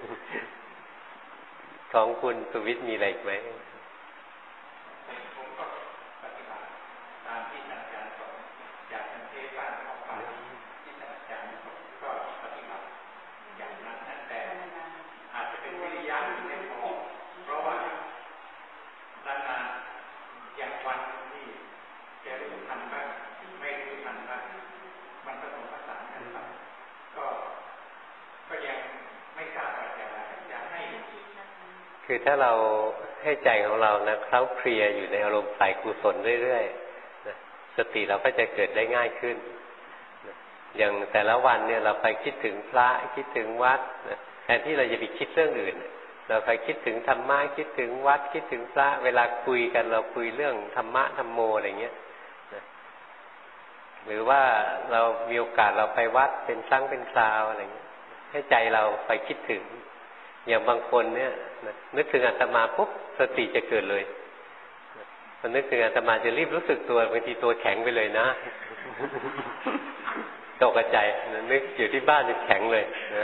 ของคุณสุวิทย์มีอะไรอีกไหมผมก็ปฏิบัติตามที่อาจารย์สอนคือถ้าเราให้ใจของเรานะเคล้าเคลียอยู่ในอารมณ์ฝ่ายกุศลเรื่อยๆนะสติเราก็จะเกิดได้ง่ายขึ้นนะอย่างแต่ละวันเนี่ยเราไปคิดถึงพระคิดถึงวัดนะแทนที่เราจะไปคิดเรื่องอื่นเราไปคิดถึงธรรมะคิดถึงวัดคิดถึงพระเวลาคุยกันเราคุยเรื่องธรรมะธรรมโมอะไรเงี้ยนะหรือว่าเรามีโอกาสเราไปวัดเป็นครั้งเป็นคราวอะไรเงี้ยให้ใจเราไปคิดถึงอย่างบางคนเนี่ยนึกถึงอาตมาปุ๊บสติจะเกิดเลยพอนึกถึงอาตมาจะรีบรู้สึกตัวบางทีตัวแข็งไปเลยนะตกใจนึกอยู่ที่บ้านจะแข็งเลยนะ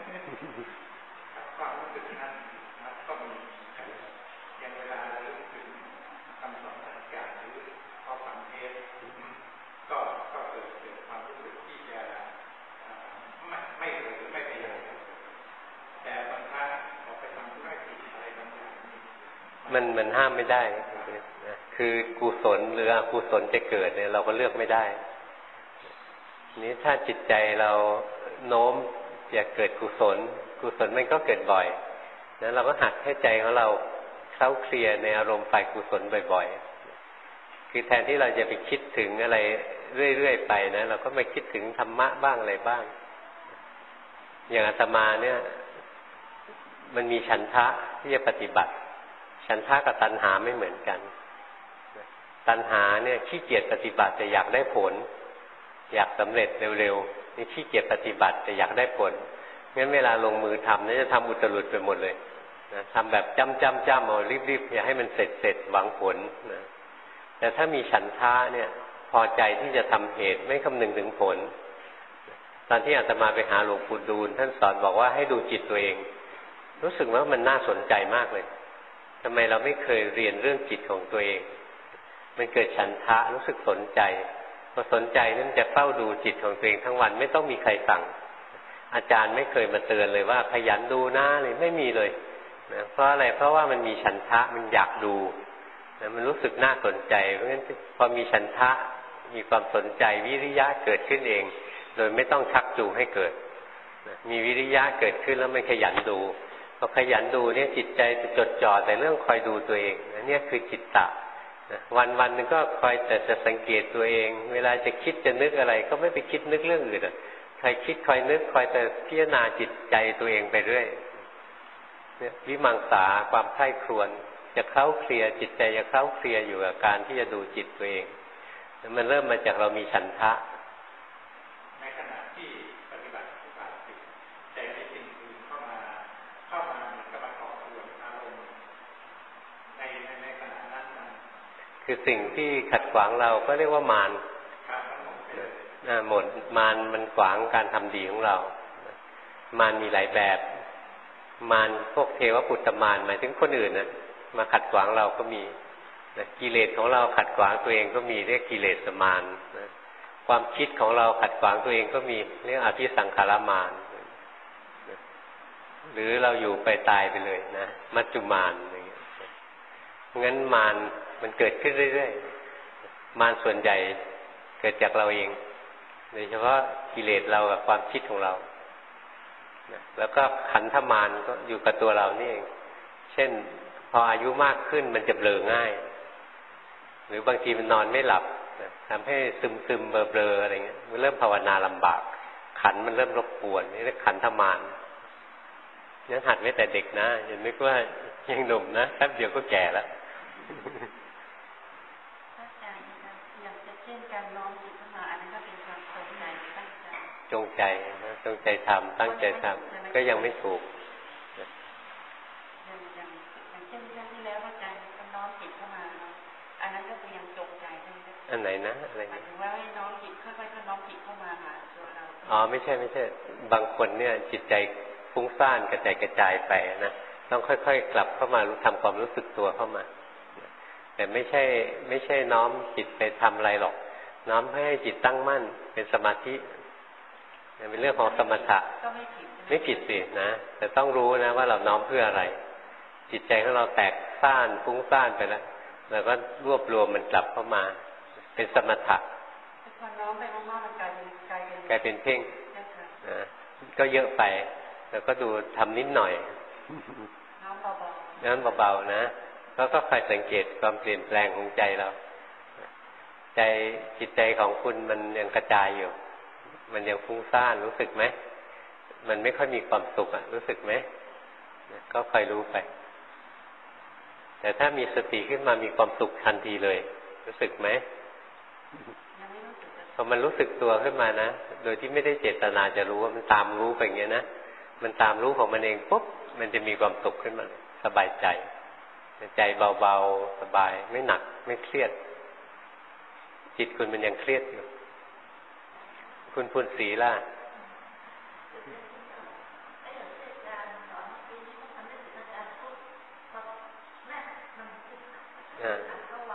ความรู้สึกนั้นก็มีอย่างเวลาเรารู้สึกคำสอนทางการหรือพอฟังเทศก็ก็เกิดเกิดความรู้สึกที่จะไม่ไม่เกิดไม่เป็นไรแต่บางครั้งเราไปทำธุรกิจอะไรบางอย่างมันมันห้ามไม่ได้คือกุศลหรืออกุศลจะเกิดเนี่ยเราก็เลือกไม่ได้นี้ถ้าจิตใจเราโน้มอยากเกิดกุศลกุศลมันก็เกิดบ่อยนั้นเราก็หัดให้ใจของเราเคล้าเคลียในอารมณ์ฝ่ายกุศลบ่อยๆคือแทนที่เราจะไปคิดถึงอะไรเรื่อยๆไปนะเราก็มาคิดถึงธรรมะบ้างอะไรบ้างอย่างอาตมาเนี่ยมันมีฉันทะที่จะปฏิบัติฉันทะกับตัณหาไม่เหมือนกันตัณหาเนี่ยขี้เกียจปฏิบัติแต่อยากได้ผลอยากสำเร็จเร็วๆนี่ขี้เกียจปฏิบัติแต่อยากได้ผลงั้นเวลาลงมือทำนี่จะทำอุตรุดไปหมดเลยนะทำแบบจ้ำจ้ำจ้ำเอารีบๆอย่าให้มันเสร็จเสร็จหวังผลนะแต่ถ้ามีฉันทะเนี่ยพอใจที่จะทำเหตุไม่คำนึงถึงผลตอนที่อาตมาไปหาหลวงปู่ดูลท่านสอนบอกว่าให้ดูจิตตัวเองรู้สึกว่ามันน่าสนใจมากเลยทำไมเราไม่เคยเรียนเรื่องจิตของตัวเองมันเกิดฉันทะรู้สึกสนใจพอสนใจนั่นจะเฝ้าดูจิตของตัวเองทั้งวันไม่ต้องมีใครสั่งอาจารย์ไม่เคยมาเตือนเลยว่าขยันดูนะเลยไม่มีเลยนะเพราะอะไรเพราะว่ามันมีฉันทะมันอยากดูนะมันรู้สึกน่าสนใจเพราะงั้นพอมีฉันทะมีความสนใจวิริยะเกิดขึ้นเองโดยไม่ต้องชักจูงให้เกิดนะมีวิริยะเกิดขึ้นแล้วมันขยันดูพอขยันดูเนี่ยจิตใจจะจดจ่อแต่เรื่องคอยดูตัวเองนะเนี่ยคือจิตตะวันวันหนึ่งก็คอยแต่จะสังเกตตัวเองเวลาจะคิดจะนึกอะไรก็ไม่ไปคิดนึกเรื่องอื่นอ่ะใครคิดคอยนึกคอยแต่พิจารณาจิตใจตัวเองไปเรื่อยเนี่ยวิมังสาความใคร่ครวญจะเคล้าเคลียจิตใจจะเคล้าเคลียอยู่กับการที่จะดูจิตตัวเองมันเริ่มมาจากเรามีฉันทะในขณะที่ปฏิบัติอุบาสิกใจในสิ่งอื่นเข้ามาเข้ามากับมาก่อส่วนอารมณ์ในในในขณะนั้นคือสิ่งที่ขัดขวางเราก็เรียกว่ามารนะหมดมารมันขวางการทำดีของเรามารมีหลายแบบมารพวกเทวปุตตมารหมายถึงคนอื่นนะมาขัดขวางเราก็มีนะกิเลสของเราขัดขวางตัวเองก็มีเรียกกิเลสมารนะความคิดของเราขัดขวางตัวเองก็มีเรียกอภิสังขารมารนะหรือเราอยู่ไปตายไปเลยนะมัจจุมารอย่างเงี้ยงั้นมารมันเกิดขึ้นเรื่อยๆมารส่วนใหญ่เกิดจากเราเองโดยเฉพาะกิเลสเรากับความคิดของเราแล้วก็ขันธมารก็อยู่กับตัวเรานี่เองเช่นพออายุมากขึ้นมันจะเบลอง่ายหรือบางทีมันนอนไม่หลับทำให้ซึมซึมเบลอเบลออะไรเงี้ยมันเริ่มภาวนาลำบากขันมันเริ่มรบกวนนี่เรียกขันธมารนั้นหัดไว้แต่เด็กนะอย่านึกว่ายังหนุ่มนะแป๊บเดียวก็แก่แล้วจงใจนะจงใจทำตั้งใจทำก็ยังไม่ถูกอย่างอย่างอย่างเช่นเรื่องที่แล้วอาจารย์ก็น้อมจิตเข้ามาอันนั้นก็คือยังจงใจใช่ไหมอันไหนนะอะไรนะหมายถึงว่าให้น้อมจิตค่อยๆน้อมจิตเข้ามาหาตัวเราอ๋อไม่ใช่ไม่ใช่บางคนเนี่ยจิตใจฟุ้งซ่านกระจายกระจายไปนะต้องค่อยๆกลับเข้ามารู้ทำความรู้สึกตัวเข้ามาแต่ไม่ใช่ไม่ใช่น้อมจิตไปทำอะไรหรอกน้อมให้จิตตั้งมั่นเป็นสมาธิเป็นเรื่องของสมถะไม่ผิดสินะแต่ต้องรู้นะว่าเราน้อมเพื่ออะไรจิตใจของเราแตกซ่านฟุ้งซ่านไปแล้วเราก็รวบรวมมันกลับเข้ามาเป็นสมถะพอน้อมไปมากๆมันกลายเป็นกลายเป็นกลายเป็นเพ่งนะก็เยอะไปแล้วก็ดูทำนิดหน่อยน้อมเบาๆนั้นเบาๆนะแล้วก็คอยสังเกตความเปลี่ยนแปลงของใจเราใจจิตใจของคุณมันยังกระจายอยู่มันยังฟุ้งซ่านรู้สึกไหมมันไม่ค่อยมีความสุขอ่ะรู้สึกไหมก็คอยรู้ไปแต่ถ้ามีสติขึ้นมามีความสุขทันทีเลยรู้สึกไหมพอมันรู้สึกตัวขึ้นมานะโดยที่ไม่ได้เจตนาจะรู้ว่ามันตามรู้ไปอย่างเงี้ยนะมันตามรู้ของมันเองปุ๊บมันจะมีความสุขขึ้นมาสบายใจใจเบาๆสบายไม่หนักไม่เครียดจิตคุณมันยังเครียดอยู่คุณพูนศรีล่ะอ่า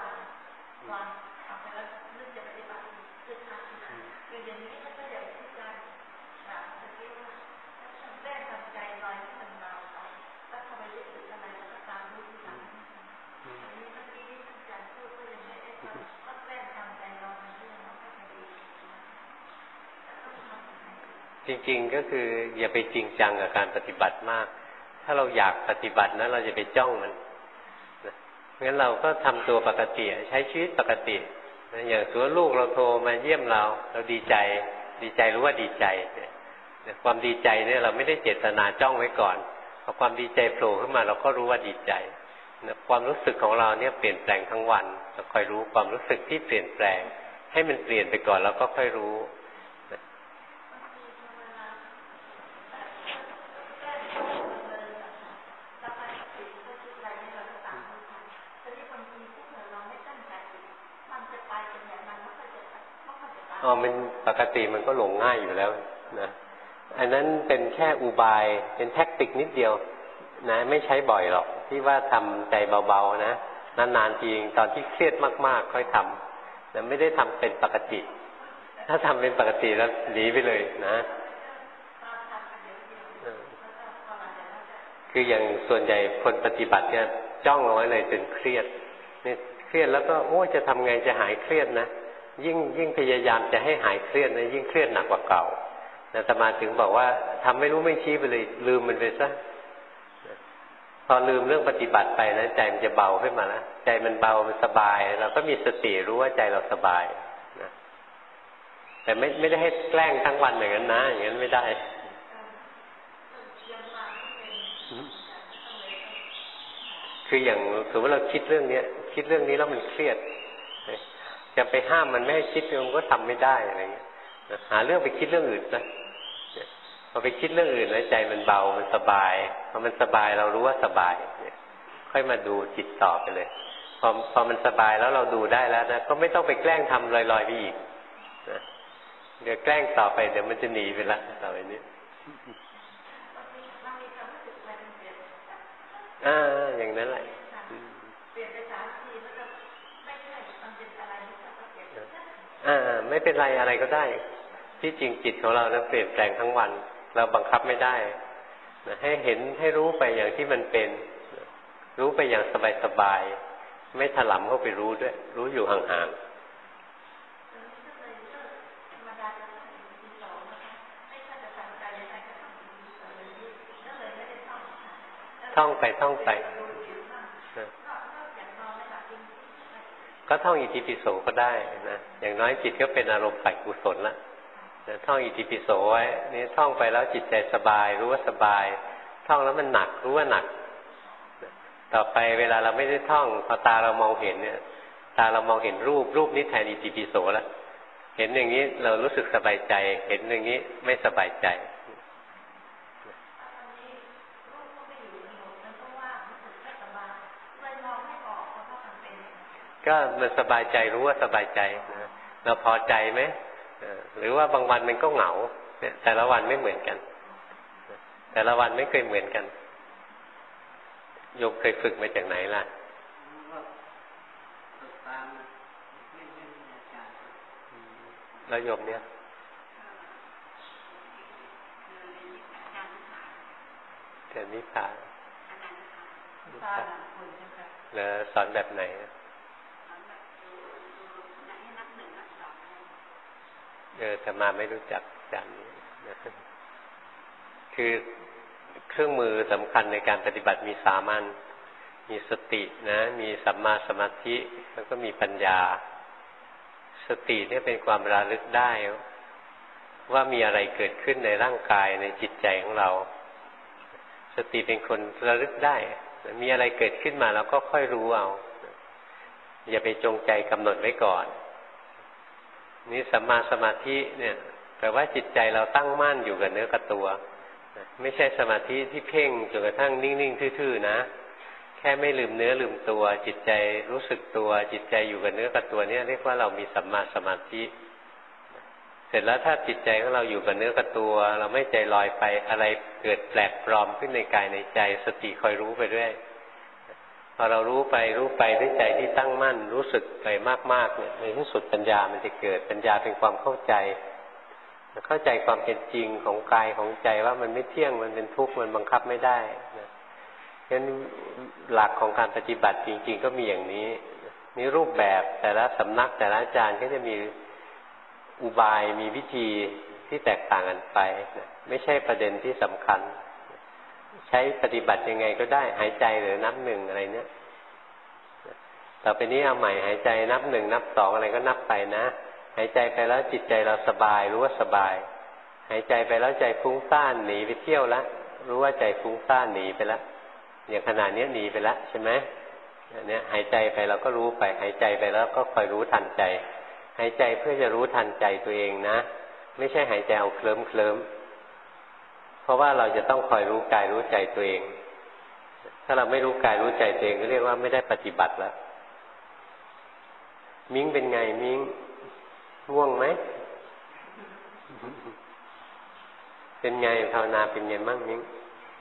จริงๆก็คืออย่าไปจริงจังกับการปฏิบัติมากถ้าเราอยากปฏิบัตินะเราจะไปจ้องมันนะงั้นเราก็ทำตัวปกติใช้ชีวิตปกตินะอย่างตัวลูกเราโทรมาเยี่ยมเราเราดีใจดีใจรู้ว่าดีใจเนี่ยความดีใจเนี่ยเราไม่ได้เจตนาจ้องไว้ก่อนพอความดีใจโผล่ขึ้นมาเราก็รู้ว่าดีใจนะความรู้สึกของเราเนี่ยเปลี่ยนแปลงทั้งวันเราคอยรู้ความรู้สึกที่เปลี่ยนแปลงให้มันเปลี่ยนไปก่อนแล้วก็ค่อยรู้อ๋อมันปกติมันก็หลงง่ายอยู่แล้วนะอันนั้นเป็นแค่อุบายเป็นแทคติกนิดเดียวนะไม่ใช้บ่อยหรอกที่ว่าทำใจเบาๆนะนานๆทีตอนที่เครียดมากๆค่อยทำนะไม่ได้ทำเป็นปกติถ้าทำเป็นปกติแล้วหนีไปเลยนะคืออย่างส่วนใหญ่คนปฏิบัติเนี่ยจ้องเอาไว้เลยจนเครียดเนี่ยเครียดแล้วก็โอ้จะทำไงจะหายเครียดนะยิ่งยิ่งพยายามจะให้หายเครียดนะยิ่งเครียดหนักกว่าเก่าอาตมาถึงบอกว่าทำไม่รู้ไม่ชี้ไปเลยลืมมันไปซะพอลืมเรื่องปฏิบัติไปนะใจมันจะเบาขึ้นมานะใจมันเบามันสบายเราก็มีสติรู้ว่าใจเราสบายนะแต่ไม่ไม่ได้ให้แกล้งทั้งวันอย่างนั้นนะอย่างนั้นไม่ได้คืออย่างสมมติเราคิดเรื่องนี้คิดเรื่องนี้แล้วมันเครียดจะไปห้ามมันไม่ให้คิดมันก็ทำไม่ได้อะไรเงี้ยหาเรื่องไปคิดเรื่องอื่นนะพอไปคิดเรื่องอื่นแล้วใจมันเบามันสบายพอมันสบายเรารู้ว่าสบายเนี่ยค่อยมาดูจิตต่อไปเลยพอพอมันสบายแล้วเราดูได้แล้วนะก็ไม่ต้องไปแกล้งทำลอยๆไปอีกนะเดี๋ยวแกล้งต่อไปเดี๋ยวมันจะหนีไปละต่อไปนี้อ่าอย่างนั้นแหละอ่าไม่เป็นไรอะไรก็ได้ที่จริงจิตของเรานั้นเปลี่ยนแปลงทั้งวันเราบังคับไม่ได้นะให้เห็นให้รู้ไปอย่างที่มันเป็นรู้ไปอย่างสบายๆไม่ถลำเข้าไปรู้ด้วยรู้อยู่ห่างๆท่องไปท่องไปก็ท่องอิติปิโสก็ได้นะอย่างน้อยจิตก็เป็นอารมณ์ฝ่ายกุศลละท่องอิติปิโสไว้นี่ท่องไปแล้วจิตใจสบายรู้ว่าสบายท่องแล้วมันหนักรู้ว่าหนักต่อไปเวลาเราไม่ได้ท่องพอตาเรามองเห็นเนี่ยตาเรามองเห็นรูปรูปนี้แทนอิติปิโสแล้วเห็นอย่างนี้เรารู้สึกสบายใจเห็นอย่างนี้ไม่สบายใจก็มันสบายใจรู้ว่าสบายใจนะเราพอใจไหมหรือว่าบางวันมันก็เหงาแต่ละวันไม่เหมือนกันแต่ละวันไม่เคยเหมือนกันโยมเคยฝึกมาจากไหนล่ะแล้วโยมเนี่ยเทนิพาแล้วสอนแบบไหนเออแต่มาไม่รู้จักจำนี้นะคือเครื่องมือสำคัญในการปฏิบัติมีสามอันมีสตินะมีสัมมาสมาธิแล้วก็มีปัญญาสติเนี่ยเป็นความระลึกได้ว่ามีอะไรเกิดขึ้นในร่างกายในจิตใจของเราสติเป็นคนระลึกได้มีอะไรเกิดขึ้นมาเราก็ค่อยรู้เอาอย่าไปจงใจกำหนดไว้ก่อนนี่สัมมาสมาธิเนี่ยแปลว่าจิตใจเราตั้งมั่นอยู่กับเนื้อกับตัวไม่ใช่สมาธิที่เพ่งจนกระทั่งนิ่งๆทื่อๆนะแค่ไม่ลืมเนื้อลืมตัวจิตใจรู้สึกตัวจิตใจอยู่กับเนื้อกับตัวเนี่ยเรียกว่าเรามีสัมมาสมาธิเสร็จแล้วถ้าจิตใจของเราอยู่กับเนื้อกับตัวเราไม่ใจลอยไปอะไรเกิดแปลกปลอมขึ้นในกายในใจสติคอยรู้ไปด้วยพอเรารู้ไปรู้ไปด้วยใจที่ตั้งมั่นรู้สึกไปมากๆเนี่ยในที่สุดปัญญามันจะเกิดปัญญาเป็นความเข้าใจเข้าใจความเป็นจริงของกายของใจว่ามันไม่เที่ยงมันเป็นทุกข์มันบังคับไม่ได้นะฉะนั้นหลักของการปฏิบัติจริงๆก็มีอย่างนี้นี่รูปแบบแต่ละสำนักแต่ละอาจารย์ก็จะมีอุบายมีวิธีที่แตกต่างกันไปนะไม่ใช่ประเด็นที่สำคัญใช้ปฏิบัติยังไงก็ได้หายใจหรือนับหนึ่งอะไรเนี้ยต่อไปนี้เอาใหม่หายใจนับหนึ่งนับสองอะไรก็นับไปนะหายใจไปแล้วจิตใจเราสบายรู้ว่าสบายหายใจไปแล้วใจฟุ้งซ่านหนีไปเที่ยวแล้วรู้ว่าใจฟุ้งซ่านหนีไปแล้วอย่างขณะนี้หนีไปแล้วใช่ไหมเนี่ยหายใจไปเราก็รู้ไปหายใจไปแล้วก็คอยรู้ทันใจหายใจเพื่อจะรู้ทันใจตัวเองนะไม่ใช่หายใจเอาเคลิ้มเคลิ้มเพราะว่าเราจะต้องคอยรู้กายรู้ใจตัวเองถ้าเราไม่รู้กายรู้ใจตัวเองก็เรียกว่าไม่ได้ปฏิบัติแล้วมิ้งเป็นไงมิ้งง่วงไหมเป็นไงภาวนาเป็นไงมั่งมิ้ง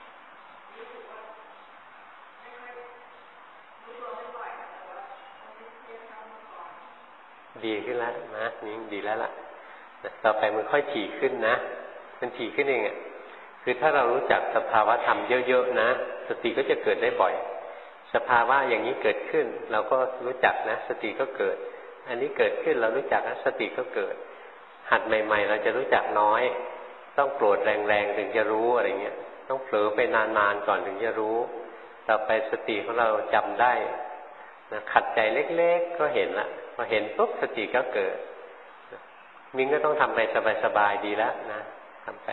ดีขึ้นแล้วนะมิ้งดีแล้วล่ะต่อไปมันค่อยถี่ขึ้นนะมันถี่ขึ้นเองอ่ะคือถ้าเรารู้จักสภาวะธรรมเยอะๆนะสติก็จะเกิดได้บ่อยสภาวะอย่างนี้เกิดขึ้นเราก็รู้จักนะสติก็เกิดอันนี้เกิดขึ้นเรารู้จักนะสติก็เกิดหัดใหม่ๆเราจะรู้จักน้อยต้องโกรธแรงๆถึงจะรู้อะไรเงี้ยต้องเผลอไปนานๆก่อนถึงจะรู้ต่อไปสติของเราจำได้นะขัดใจเล็กๆก็เห็นละพอเห็นปุ๊บสติก็เกิดมิ้งก็ต้องทำไปสบายๆดีแล้วนะทำไป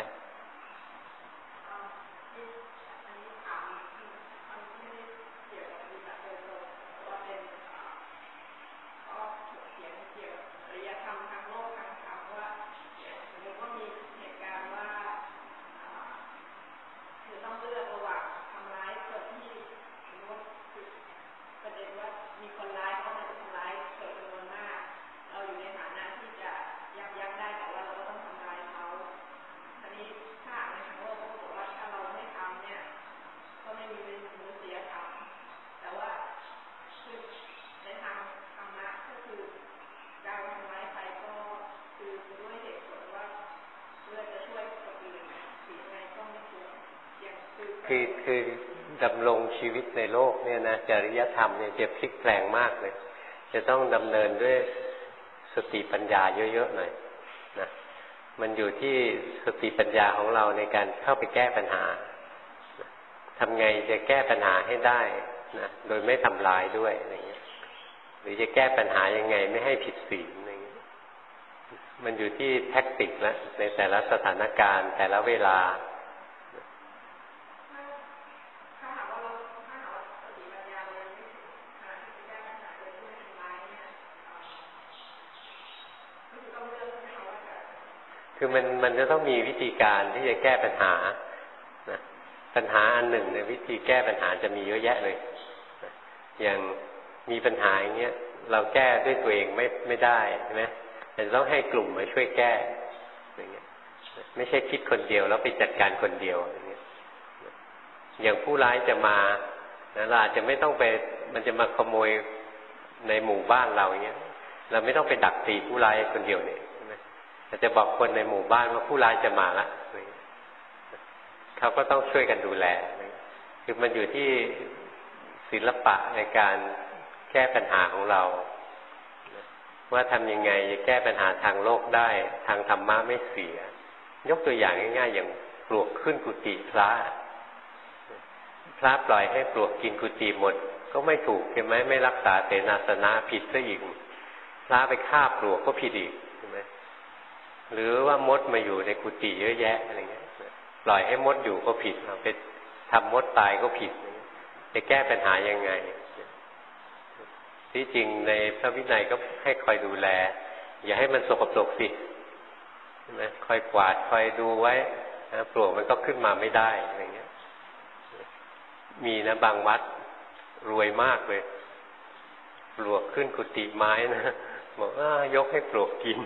คือคือดำรงชีวิตในโลกเนี่ยนะจริยธรรมเนี่ยจะพลิกแปลงมากเลยจะต้องดำเนินด้วยสติปัญญาเยอะๆหน่อยนะมันอยู่ที่สติปัญญาของเราในการเข้าไปแก้ปัญหาทำไงจะแก้ปัญหาให้ได้นะโดยไม่ทำลายด้วยอะไรเงี้ยหรือจะแก้ปัญหายังไงไม่ให้ผิดศีลอะไรเงี้ยมันอยู่ที่แท็กติกละในแต่ละสถานการณ์แต่ละเวลาคือมันมันจะต้องมีวิธีการที่จะแก้ปัญหานะปัญหาอันหนึ่งในวิธีแก้ปัญหาจะมีเยอะแยะเลยนะอย่างมีปัญหาอย่างเงี้ยเราแก้ด้วยตัวเองไม่ไม่ได้ใช่ไหมแต่ต้องให้กลุ่มมาช่วยแก้อย่างเงี้ยไม่ใช่คิดคนเดียวแล้วไปจัดการคนเดียวอย่างเงี้ยอย่างผู้ร้ายจะมานะเราอาจจะไม่ต้องไปมันจะมาขโมยในหมู่บ้านเราอย่างเงี้ยเราไม่ต้องไปดักตีผู้ร้ายคนเดียวเนี่ยแต่จะบอกคนในหมู่บ้านว่าผู้ร้ายจะมาละเขาก็ต้องช่วยกันดูแลคือมันอยู่ที่ศิลปะในการแก้ปัญหาของเราว่าทำยังไงจะแก้ปัญหาทางโลกได้ทางธรรมะไม่เสียยกตัวอย่างง่ายๆอย่างปลวกขึ้นกุฏิพระพระปล่อยให้ปลวกกินกุฏิหมดก็ไม่ถูกใช่ไหมไม่รักษาเสนาสนะผิดซะอีกพระไปฆ่าปลวกก็ผิดอีกใช่ไหมหรือว่ามดมาอยู่ในกุฏิเยอะแยะอะไรเงี้ยปล่อยให้มดอยู่ก็ผิดเอาไปทำมดตายก็ผิดจะแก้ปัญหายังไงที่จริงในพระวินัยก็ให้คอยดูแลอย่าให้มันสกปรกสิใช่ไหมคอยกวาดคอยดูไว้นะปลวกมันก็ขึ้นมาไม่ได้อะไรเงี้ยมีนะบางวัดรวยมากเลยปลวกขึ้นกุฏิไม้นะบอกว่ายกให้ปลวกกิน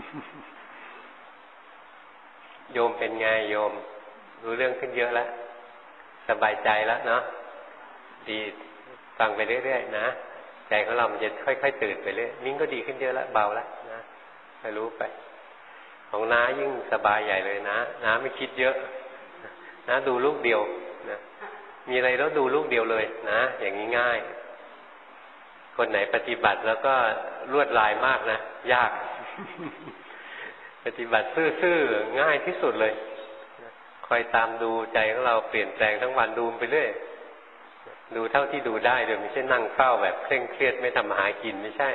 โยมเป็นไงโยมรู้เรื่องขึ้นเยอะแล้วสบายใจแล้วเนาะดีฟังไปเรื่อยๆนะใจของเรามันจะค่อยๆตื่นไปเรื่อยมิ้งก็ดีขึ้นเยอะแล้วเบาแล้วนะให้รู้ไปของน้ายิ่งสบายใหญ่เลยนะน้าไม่คิดเยอะนะดูลูกเดียวนะมีอะไรแล้วดูลูกเดียวเลยนะอย่างนี้ง่ายคนไหนปฏิบัติแล้วก็ลวดลายมากนะยาก ปฏิบัติซื่อๆง่ายที่สุดเลยคอยตามดูใจของเราเปลี่ยนแปลงทั้งวันดูไปเรื่อยดูเท่าที่ดูได้โดยไม่ใช่นั่งเฝ้าแบบเคร่งเครียดไม่ทำมาหากินไม่ใช่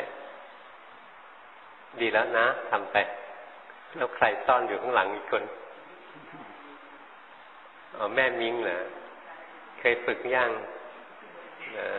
ดีแล้วนะทำไปแล้วใครซ่อนอยู่ข้างหลังอีกคนอ๋อแม่มิ้งเหรอเคยฝึกยังเออ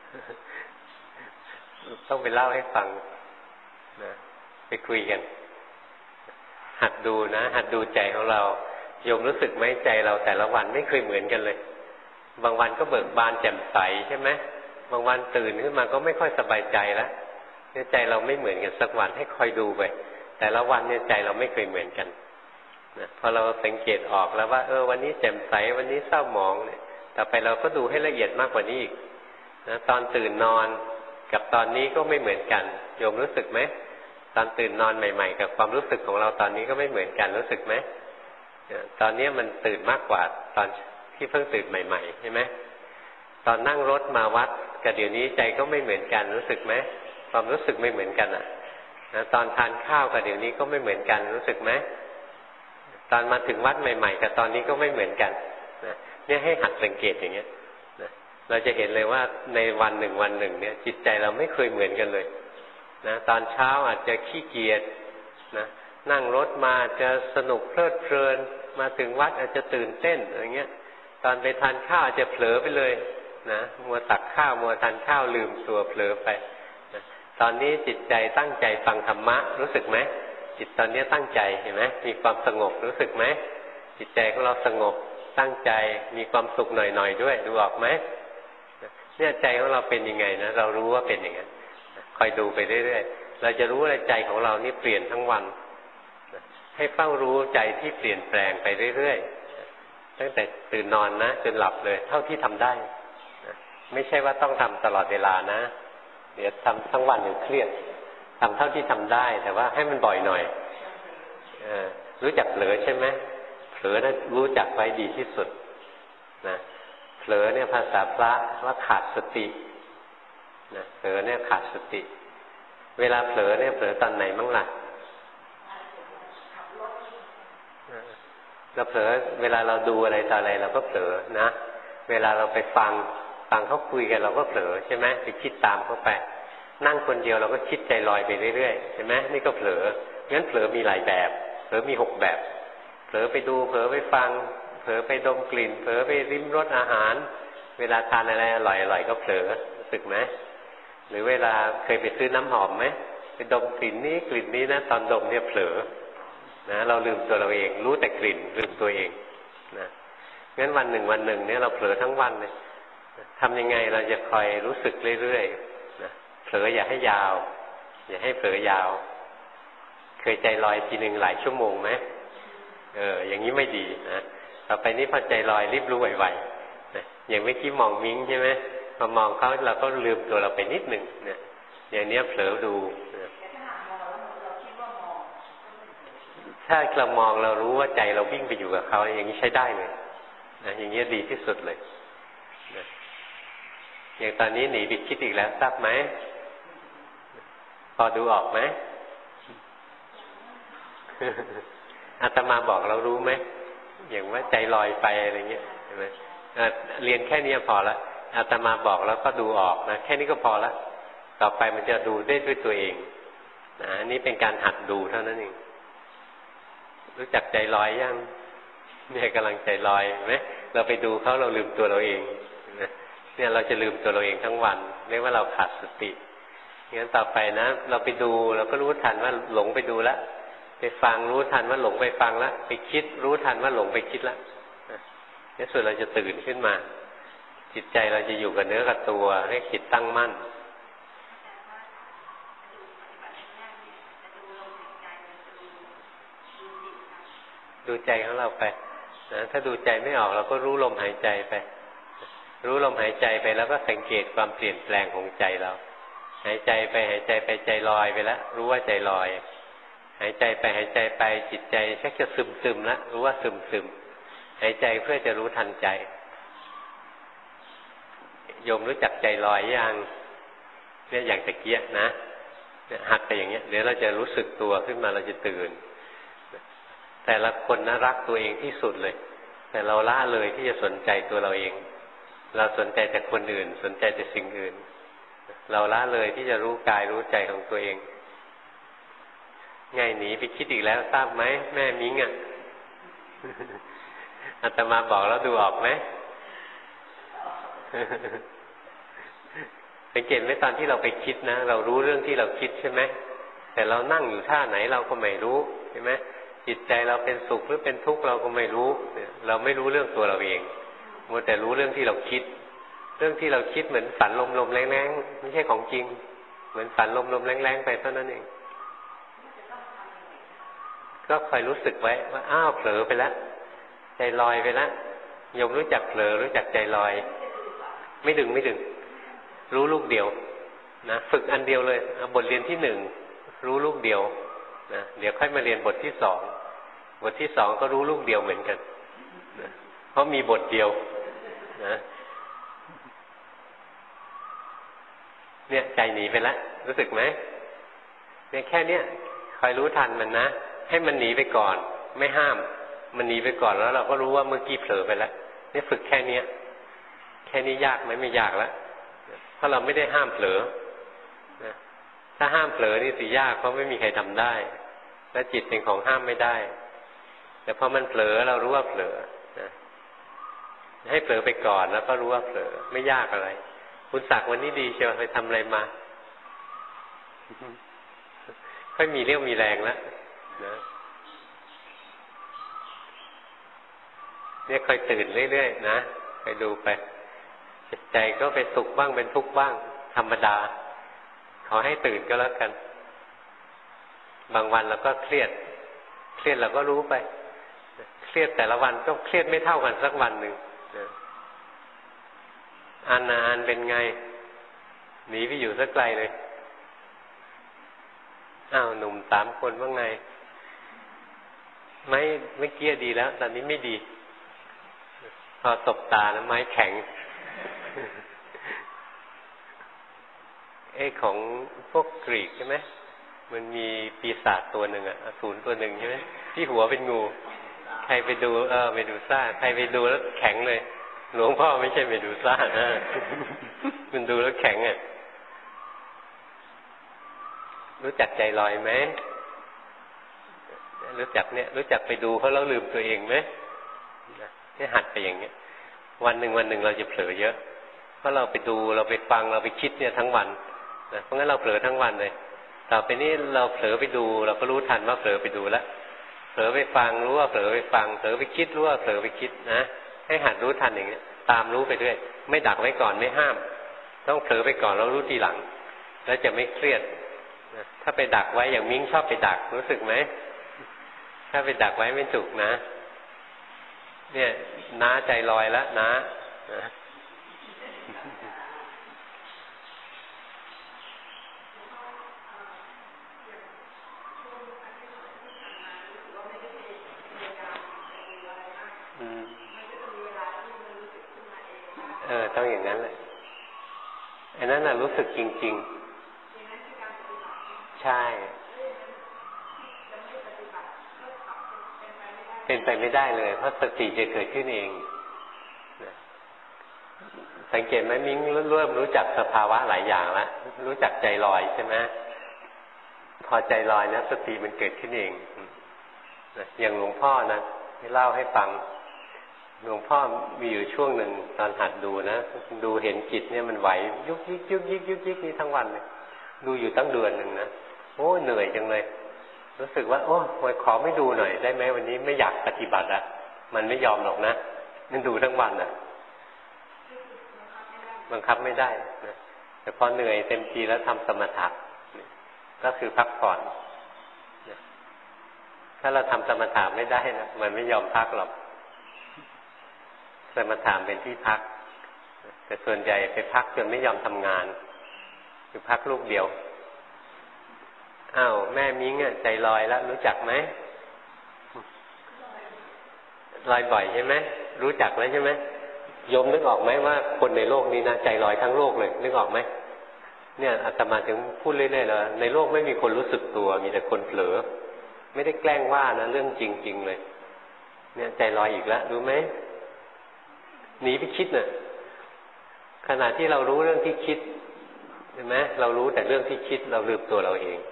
ต้องไปเล่าให้ฟังนะไปคุยกันหัดดูนะหัดดูใจของเราโยมรู้สึกไหมใจเราแต่ละวันไม่เคยเหมือนกันเลยบางวันก็เบิกบานแจ่มใสใช่ไหมบางวันตื่นขึ้นมาก็ไม่ค่อยสบายใจแล้วเนี่ยใจเราไม่เหมือนกันสักวันให้คอยดูไปแต่ละวันเนี่ยใจเราไม่เคยเหมือนกันนะพอเราสังเกตออกแล้วว่าเออวันนี้แจ่มใสวันนี้เศร้าหมองเนี่ยต่อไปเราก็ดูให้ละเอียดมากกว่านี้อีกนะตอนตื่นนอนกับตอนนี้ก็ไม่เหมือนกันโยมรู้สึกไหมตอนตื่นนอนใหม่ๆกับความรู้สึกของเราตอนนี้ก็ไม่เหมือนกันรู้สึกไหมตอนนี้มันตื่นมากกว่าตอนที่เพิ่งตื่นใหม่ๆใช่ไหมตอนนั่งรถมาวัดกับเดี๋ยวนี้ใจก็ไม่เหมือนกันรู้สึกไหมความรู้สึกไม่เหมือนกันอ่ะนะตอนทานข้าวกับเดี๋ยวนี้ก็ไม่เหมือนกันรู้สึกไหมตอนมาถึงวัดใหม่ๆกับตอนนี้ก็ไม่เหมือนกันนะเนี่ยให้หัดสังเกตอย่างเงี้ยนะเราจะเห็นเลยว่าในวันหนึ่งวันหนึ่งเนี่ยจิตใจเราไม่เคยเหมือนกันเลยนะตอนเช้าอาจจะขี้เกียจนะนั่งรถมาจะสนุกเพลิดเพลินมาถึงวัดอาจจะตื่นเต้นอะไรเงี้ยตอนไปทานข้าวอาจจะเผลอไปเลยนะมัวตักข้าวมัวทานข้าวลืมตัวเผลอไปนะตอนนี้จิตใจตั้งใจฟังธรรมะรู้สึกไหมจิตตอนนี้ตั้งใจเห็นไหมมีความสงบรู้สึกไหมจิตใจของเราสงบตั้งใจมีความสุขหน่อยๆด้วยดูออกไหมเนี่ยใจของเราเป็นยังไงนะเรารู้ว่าเป็นอย่างนั้นคอยดูไปเรื่อยๆเราจะรู้ว่าใจของเรานี่เปลี่ยนทั้งวันให้เฝ้ารู้ใจที่เปลี่ยนแปลงไปเรื่อยๆตั้งแต่ตื่นนอนนะจนหลับเลยเท่าที่ทำได้ไม่ใช่ว่าต้องทำตลอดเวลานะเดี๋ยวทำทั้งวันอยู่เครียดทำเท่าที่ทำได้แต่ว่าให้มันบ่อยหน่อยเออรู้จักเผลอใช่ไหมเผลอนะรู้จักไว้ดีที่สุดนะเผลอเนี่ยภาษาพระว่าขาดสตินะเผลอเนี่ยขาดสติเวลาเผลอเนี่ยเผลอตอนไหนมั่งล่ะเราเผลอเวลาเราดูอะไรต่ออะไรเราก็เผลอนะเวลาเราไปฟังฟังเขาคุยกันเราก็เผลอใช่ไหมไปคิดตามเขาไปนั่งคนเดียวเราก็คิดใจลอยไปเรื่อยๆใช่ไหมนี่ก็เผลองั้นเผลอมีหลายแบบเผลอมีหกแบบเผลอไปดูเผลอไปฟังเผลอไปดมกลิ่นเผลอไปริมรสอาหารเวลาทานอะไรอร่อยๆก็เผลอรู้สึกไหมหรือเวลาเคยไปซื้อน้ำหอมไหมไปดมกลิ่นนี้กลิ่นนี้นะตอนดมเนี่ยเผลอนะเราลืมตัวเราเองรู้แต่กลิ่นลืมตัวเองนะงั้นวันหนึ่งวันหนึ่งเนี่ยเราเผลอทั้งวันเลยทำยังไงเราจะคอยรู้สึกเรื่อยๆนะเผลออย่าให้ยาวอย่าให้เผลอยาวเคยใจลอยทีหนึ่งหลายชั่วโมงไหมเอออย่างนี้ไม่ดีนะต่อไปนี้พอใจลอยรีบรู้ไวๆนะอย่างเมื่อกี้มองมิ้งใช่ไหมพอมองเขาเราก็ลืมตัวเราไปนิดหนึ่งเนี่ยอย่างนี้เผลอดูนะถ้าเรามองเรารู้ว่าใจเราวิ่งไปอยู่กับเขาอย่างนี้ใช้ได้เลยนะอย่างนี้ดีที่สุดเลยนะอย่างตอนนี้หนีไปคิดอีกแล้วทราบไหมพอดูออกไหม อาตมาบอกเรารู้ไหมอย่างว่าใจลอยไปอะไรเงี้ยใช่ไหมเรียนแค่นี้พอละอาตมาบอกแล้วก็ดูออกนะแค่นี้ก็พอละต่อไปมันจะดูได้ด้วยตัวเองนะนี่เป็นการหัดดูเท่านั้นเองรู้จักใจลอยยังเนี่ยกำลังใจลอยไหมเราไปดูเขาเราลืมตัวเราเองเนี่ยเราจะลืมตัวเราเองทั้งวันเรียกว่าเราขาดสติงั้นต่อไปนะเราไปดูเราก็รู้ทันว่าหลงไปดูแล้วไปฟังรู้ทันว่าหลงไปฟังแล้วไปคิดรู้ทันว่าหลงไปคิดแล้วในสุดเราจะตื่นขึ้นมาจิตใจเราจะอยู่กับเนื้อกับตัวให้จิตตั้งมั่นดูใจของเราไปนะถ้าดูใจไม่ออกเราก็รู้ลมหายใจไปรู้ลมหายใจไปแล้วก็สังเกตความเปลี่ยนแปลงของใจเราหายใจไปหายใจไปใจลอยไปแล้วรู้ว่าใจลอยหายใจไปหายใจไปจิตใจชักจะซึมซึมแล้วรู้ว่าซึมซึมหายใจเพื่อจะรู้ทันใจโยมรู้จักใจลอยยังเนี่ยอย่างตะเกียะนะหัดไปอย่างเงี้ยเดี๋ยวเราจะรู้สึกตัวขึ้นมาเราจะตื่นแต่ละคนน่ารักตัวเองที่สุดเลยแต่เราละเลยที่จะสนใจตัวเราเองเราสนใจแต่คนอื่นสนใจแต่สิ่งอื่นเราละเลยที่จะรู้กายรู้ใจของตัวเองไงหนีไปคิดอีกแล้วทราบไหมแม่มิ้งอ่ะอาตมาบอกแล้วดูออกไหมสังเกตไหมตอนที่เราไปคิดนะเรารู้เรื่องที่เราคิดใช่ไหมแต่เรานั่งอยู่ท่าไหนเราก็ไม่รู้ใช่ไหมจิตใจเราเป็นสุขหรือเป็นทุกข์เราก็ไม่รู้เราไม่รู้เรื่องตัวเราเองมัวแต่รู้เรื่องที่เราคิดเรื่องที่เราคิดเหมือนฝันลมๆแรงๆไม่ใช่ของจริงเหมือนฝันลมๆแรงๆไปเท่านั้นเองก็คอยรู้สึกไว้ว่าอ้าวเผลอไปแล้วใจลอยไปแล้วโยมรู้จักเผลอรู้จักใจลอยไม่ดึงไม่ดึงรู้ลูกเดียวนะฝึกอันเดียวเลยบทเรียนที่หนึ่งรู้ลูกเดียวนะเดี๋ยวค่อยมาเรียนบทที่สองบทที่สองก็รู้ลูกเดียวเหมือนกันนะเพราะมีบทเดียวนะเนี่ยใจหนีไปแล้วรู้สึกไหมเนี่ยแค่เนี้ยคอยรู้ทันมันนะให้มันหนีไปก่อนไม่ห้ามมันหนีไปก่อนแล้วเราก็รู้ว่าเมื่อกี้เผลอไปแล้วนี่ฝึกแค่เนี้ยแค่นี้ยากไหมไม่ยากแล้วเพราะเราไม่ได้ห้ามเผลอนะถ้าห้ามเผลอนี่สิยากเพราะไม่มีใครทำได้และจิตเป็นของห้ามไม่ได้แต่พอมันเผลอเรารู้ว่าเผลอนะให้เผลอไปก่อนแล้วก็รู้ว่าเผลอไม่ยากอะไรคุณศักดิ์วันนี้ดีเชียวไปทำอะไรมาค่อยมีเรี่ยวมีแรงแล้วนะเนี่ยค่อยตื่นเรื่อยๆนะไปดูไปจิตใจก็เป็นสุขบ้างเป็นทุกข์บ้างธรรมดาขอให้ตื่นก็แล้วกันบางวันเราก็เครียดเครียดเราก็รู้ไปเครียดแต่ละวันก็เครียดไม่เท่ากันสักวันหนึ่งอันนานเป็นไงหนีไปอยู่สักไกลเลยอ้าวหนุ่มสามคนว่าไงไม่ไม่เกี้ยดีแล้วตอนนี้ไม่ดีพอตบตานะไม้แข็งไอ้ของพวกกรีกใช่ไหมมันมีปีศาจตัวหนึ่งอะอสูรตัวหนึ่งใช่ไหมที่หัวเป็นงูใครไปดูเออไปดูซ่าใครไปดูแล้วแข็งเลยหลวงพ่อไม่ใช่ไปดูซ่านะมันดูแล้วแข็งอ่ะรู้จักใจลอยไหมรู้จักเนี่ยรู้จักไปดูเขาแล้วลืมตัวเองไหมให้หัดไปอย่างเงี้ยวันหนึ่งวันหนึ่งเราจะเผลอเยอะเพราะเราไปดูเราไปฟังเราไปคิดเนี่ยทั้งวันนะเพราะงั้นเราเผลอทั้งวันเลยต่อไปนี้เราเผลอไปดูเราก็รู้ทันว่าเผลอไปดูแล้วเผลอไปฟังรู้ว่าเผลอไปฟังเผลอไปคิดรู้ว่าเผลอไปคิดนะให้หัดรู้ทันอย่างเงี้ยตามรู้ไปด้วยไม่ดักไว้ก่อนไม่ห้ามต้องเผลอไปก่อนแล้วรู้ทีหลังแล้วจะไม่เครียดนะถ้าไปดักไว้อย่างมิ้งชอบไปดักรู้สึกไหมถ้าไปดักไว้ไม่ถูกนะเนี่ยน้าใจลอยแล้วนะนะเออต้องอย่างนั้นแหละอันนั้นน่ะรู้สึกจริงๆใช่เป็นไปไม่ได้เลยเพราะสติจะเกิดขึ้นเองนะสังเกตไหมมิ้งเริ่มรู้จักสภาวะหลายอย่างแล้วรู้จักใจลอยใช่ไหมพอใจลอยนะสติมันเกิดขึ้นเองอย่างหลวงพ่อนะที่เล่าให้ฟังหลวงพ่อมีอยู่ช่วงหนึ่งตอนหัดดูนะดูเห็นจิตเนี่ยมันไหวยุกยิกยุกยิกยุกยิกนี่ทั้งวันเลยดูอยู่ตั้งเดือนหนึ่งนะโอ้เหนื่อยจังเลยรู้สึกว่าโอ้ยขอไม่ดูหน่อยได้ไหมวันนี้ไม่อยากปฏิบัติอะมันไม่ยอมหรอกนะมันดูทั้งวันอะบังคับไม่ได้นะแต่พอเหนื่อยเต็มทีแล้วทำสมถะก็คือพักผ่อนถ้าเราทำสมถะไม่ได้นะมันไม่ยอมพักหรอกสมถะเป็นที่พักแต่ส่วนใหญ่ไปพักจนไม่ยอมทำงานคือพักลูกเดียวอ้าวแม่มิ้งอ่ะใจลอยแล้วรู้จักไหมลอยบ่อยใช่ไหมรู้จักแล้วใช่ไหมโยมนึกออกไหมว่าคนในโลกนี้นะใจลอยทั้งโลกเลยนึกออกไหมเนี่ยอาตมาถึงพูดเรื่อยๆเลยในโลกไม่มีคนรู้สึกตัวมีแต่คนเผลอไม่ได้แกล้งว่านะเรื่องจริงๆเลยเนี่ยใจลอยอีกแล้วรู้ไหมหนีไปคิดน่ะขณะที่เรารู้เรื่องที่คิดเห็นไหมเรารู้แต่เรื่องที่คิดเราลืมตัวเราเอง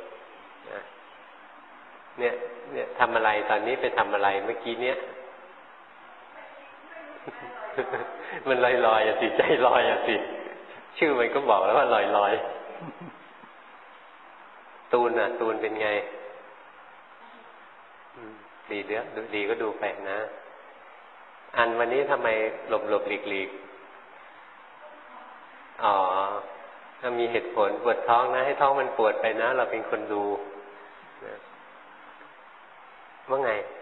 เนี่ยเนี่ยทำอะไรตอนนี้ไปทำอะไรเมื่อกี้เนี้ย มันลอยลอยอ่ะสิใจลอยอ่ะสิชื่อมันก็บอกแล้วว่าลอยลอยตูนอ่ะตูนเป็นไงดีเด้อดูดีก็ดูไปนะอันวันนี้ทำไมหลบหลบหลีกหลีกอ๋อถ้ามีเหตุผลปวดท้องนะให้ท้องมันปวดไปนะเราเป็นคนดูนะว่าไง